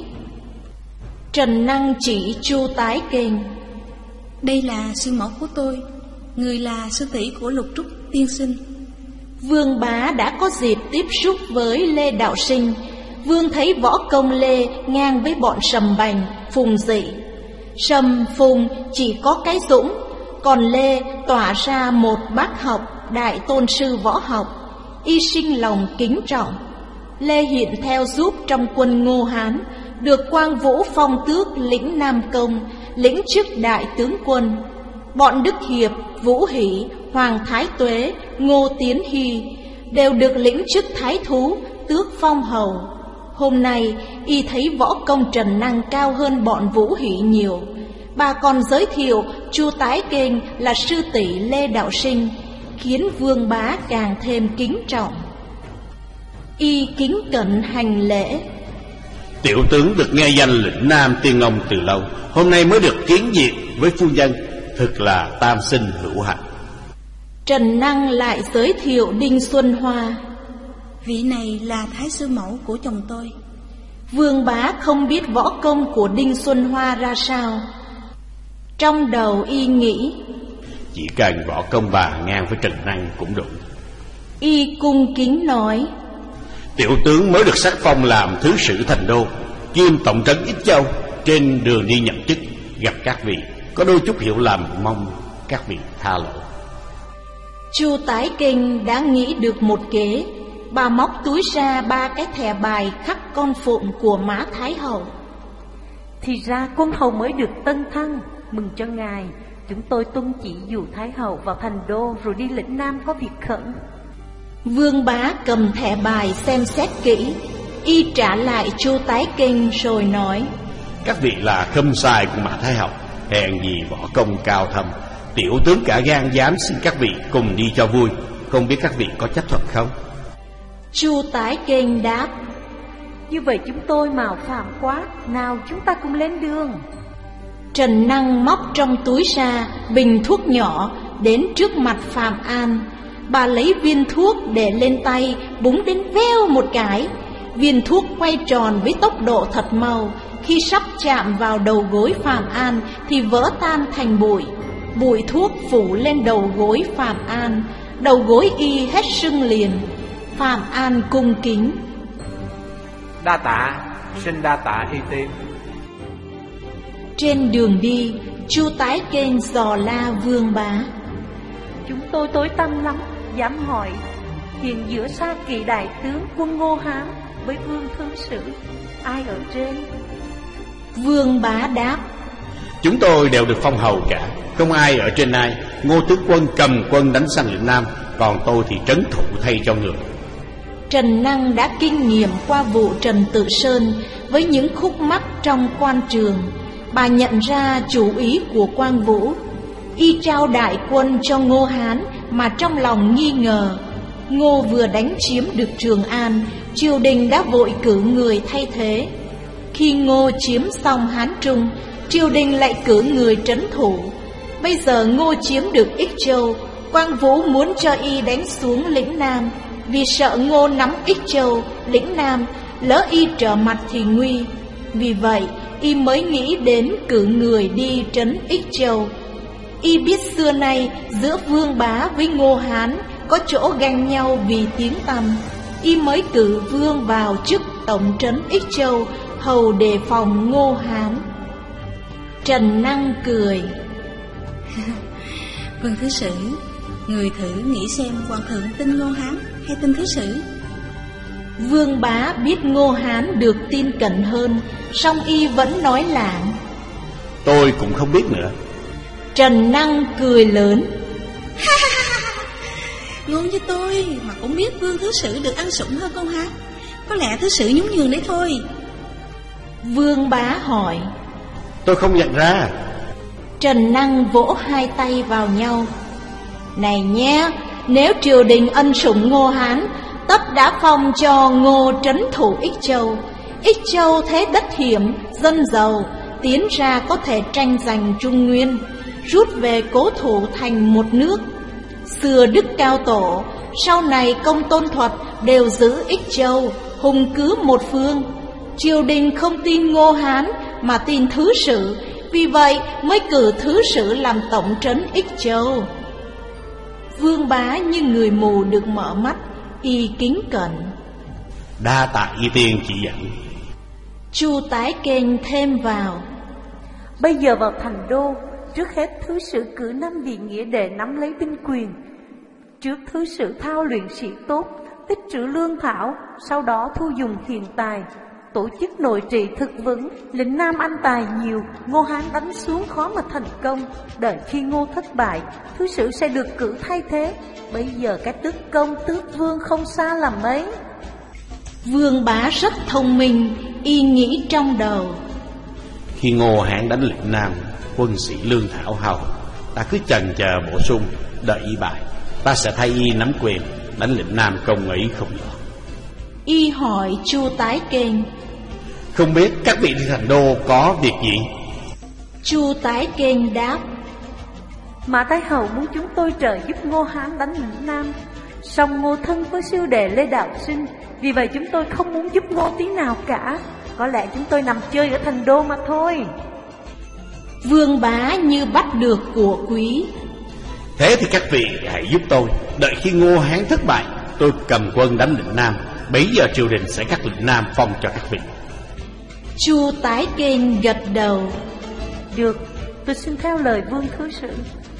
Trần Năng chỉ Chu Tái Kênh. Đây là sư mẫu của tôi, người là sư tỷ của Lục Trúc tiên sinh. Vương Bá đã có dịp tiếp xúc với Lê Đạo Sinh. Vương thấy võ công Lê ngang với bọn Sầm Bành, Phùng Dị. Sầm, Phùng chỉ có cái dũng, còn Lê tỏa ra một bác học, đại tôn sư võ học. Y sinh lòng kính trọng. Lê hiện theo giúp trong quân Ngô Hán, được Quang Vũ phong tước lĩnh Nam Công, lĩnh chức đại tướng quân. Bọn Đức Hiệp, Vũ Hỷ, Hoàng Thái Tuế, Ngô Tiến Hy đều được lĩnh chức thái thú, tước phong hầu. Hôm nay y thấy võ công Trần Năng cao hơn bọn Vũ Hỷ nhiều. Bà còn giới thiệu Chu Tái Kênh là sư tỷ Lê Đạo Sinh, khiến Vương Bá càng thêm kính trọng. Y kính cẩn hành lễ. Tiểu tướng được nghe danh lĩnh Nam tiên ông từ lâu, hôm nay mới được kiến diện với phu nhân, thực là tam sinh hữu hạnh. Trần Năng lại giới thiệu Đinh Xuân Hoa. Vị này là thái sư mẫu của chồng tôi. Vương Bá không biết võ công của Đinh Xuân Hoa ra sao. Trong đầu y nghĩ, chỉ cần võ công bà ngang với Trần Năng cũng đủ. Y cung kính nói, tiểu tướng mới được sắc phong làm thứ sử thành đô, kiêm tổng trấn Ích Châu. Trên đường đi nhậm chức, gặp các vị, có đôi chút hiểu lầm, mong các vị tha lỗi. Chu Tái Kinh đã nghĩ được một kế. Bà móc túi ra ba cái thẻ bài khắc con phụng của Mã Thái Hậu. Thì ra quân hầu mới được tân thăng, mừng cho ngài. Chúng tôi tuân chỉ dụ Thái Hậu vào thành đô, rồi đi lĩnh Nam có việc khẩn. Vương Bá cầm thẻ bài xem xét kỹ. Y trả lại Chu Tái Kinh rồi nói, các vị là khâm sai của Mã Thái Hậu, hèn gì võ công cao thâm, tiểu tướng cả gan dám xin các vị cùng đi cho vui. Không biết các vị có chấp thuận không? Chu Tái Kinh đáp, như vậy chúng tôi mạo phạm quá, nào chúng ta cùng lên đường. Trần Năng móc trong túi ra bình thuốc nhỏ, đến trước mặt Phạm An. Bà lấy viên thuốc để lên tay, búng đến veo một cái. Viên thuốc quay tròn với tốc độ thật mau. Khi sắp chạm vào đầu gối Phạm An thì vỡ tan thành bụi. Bụi thuốc phủ lên đầu gối Phạm An, đầu gối y hết sưng liền. Phạm An cung kính, đa tạ, xin đa tạ y tiên. Trên đường đi, Chu Tái Kinh dò la Vương Bá. Chúng tôi tối tăm lắm, dám hỏi, hiện giữa Sa Kỳ đại tướng quân Ngô Hán với Vương Thứ Sử, ai ở trên? Vương Bá đáp, chúng tôi đều được phong hầu cả, không ai ở trên ai. Ngô tướng quân cầm quân đánh sang lĩnh Nam, còn tôi thì trấn thủ thay cho người. Trần Năng đã kinh nghiệm qua vụ Trần Tự Sơn với những khúc mắc trong quan trường. Bà nhận ra chủ ý của Quang Vũ. Y trao đại quân cho Ngô Hán mà trong lòng nghi ngờ. Ngô vừa đánh chiếm được Trường An, triều đình đã vội cử người thay thế. Khi Ngô chiếm xong Hán Trung, triều đình lại cử người trấn thủ. Bây giờ Ngô chiếm được Ích Châu, Quang Vũ muốn cho y đánh xuống lĩnh Nam. Vì sợ Ngô nắm Ích Châu, lĩnh Nam, lỡ y trở mặt thì nguy. Vì vậy y mới nghĩ đến cử người đi trấn Ích Châu. Y biết xưa nay giữa Vương Bá với Ngô Hán có chỗ ganh nhau vì tiếng tăm. Y mới cử Vương vào chức tổng trấn Ích Châu, hầu đề phòng Ngô Hán. Trần Năng cười, Vương Thứ Sử, người thử nghĩ xem hoàng thượng tin Ngô Hán hay tin Thứ Sử? Vương Bá biết Ngô Hán được tin cẩn hơn, song y vẫn nói lảng, tôi cũng không biết nữa. Trần Năng cười lớn, ngu như tôi mà cũng biết Vương Thứ Sử được ăn sủng hơn Ngô Hán. Có lẽ Thứ Sử nhún nhường đấy thôi. Vương Bá hỏi, tôi không nhận ra. Trần Năng vỗ hai tay vào nhau, này nhé, nếu triều đình ân sủng Ngô Hán, tất đã phong cho Ngô trấn thủ Ích Châu. Ích Châu thế đất hiểm, dân giàu, tiến ra có thể tranh giành Trung Nguyên, rút về cố thủ thành một nước. Xưa Đức Cao Tổ, sau này Công Tôn Thuật đều giữ Ích Châu, hùng cứ một phương. Triều đình không tin Ngô Hán mà tin Thứ Sử, vì vậy mới cử Thứ Sử làm tổng trấn Ích Châu. Vương Bá như người mù được mở mắt, y kính cẩn, đa tạ y tiên chỉ dẫn. Chu Tái Kinh thêm vào, bây giờ vào thành đô, trước hết Thứ Sử cử năm vị nghĩa đệ nắm lấy binh quyền. Trước Thứ Sử thao luyện sĩ tốt, tích trữ lương thảo, sau đó thu dùng hiền tài, tổ chức nội trị thực vững. Lĩnh Nam anh tài nhiều, Ngô Hán đánh xuống khó mà thành công. Đợi khi Ngô thất bại, Thứ Sử sẽ được cử thay thế. Bây giờ cái tước công tước vương không xa là mấy. Vương Bá rất thông minh, y nghĩ trong đầu, khi Ngô Hán đánh lĩnh Nam, quân sĩ lương thảo hao hụt, ta cứ chần chờ bổ sung, đợi y bại, ta sẽ thay y nắm quyền, đánh lĩnh Nam công ấy không nhỏ. Y hỏi Chu Tái Kinh, không biết các vị đi thành đô có việc gì? Chu Tái Kinh đáp, Mã Thái Hậu muốn chúng tôi trợ giúp Ngô Hán đánh lĩnh Nam, song Ngô thân với siêu đệ Lê Đạo Sinh, vì vậy chúng tôi không muốn giúp Ngô tí nào cả. Có lẽ chúng tôi nằm chơi ở thành đô mà thôi. Vương bá như bắt được của quý. Thế thì các vị hãy giúp tôi. Đợi khi Ngô Hán thất bại, tôi cầm quân đánh lĩnh Nam. Bấy giờ triều đình sẽ cắt lĩnh Nam phong cho các vị. Chu Tái Kênh gật đầu. Được, tôi xin theo lời Vương Thứ Sử.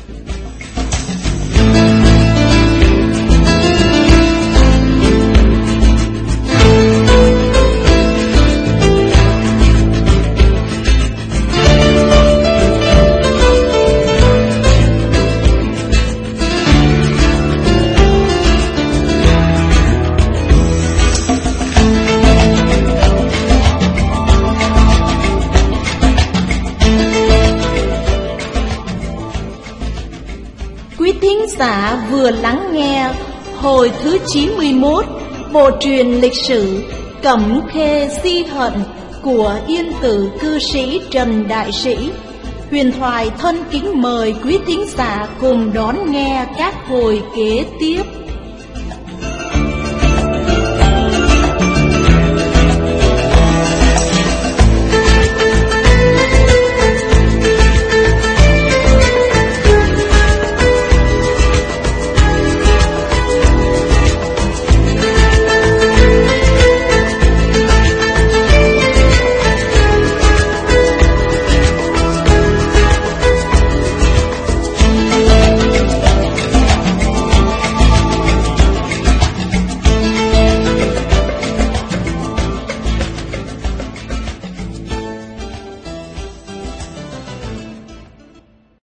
Giả vừa lắng nghe hồi thứ chín mươi mốt bộ truyền lịch sử Cẩm Khê Si Hận của Yên Tử cư sĩ Trần Đại Sĩ. Huyền Thoại thân kính mời quý thính giả cùng đón nghe các hồi kế tiếp.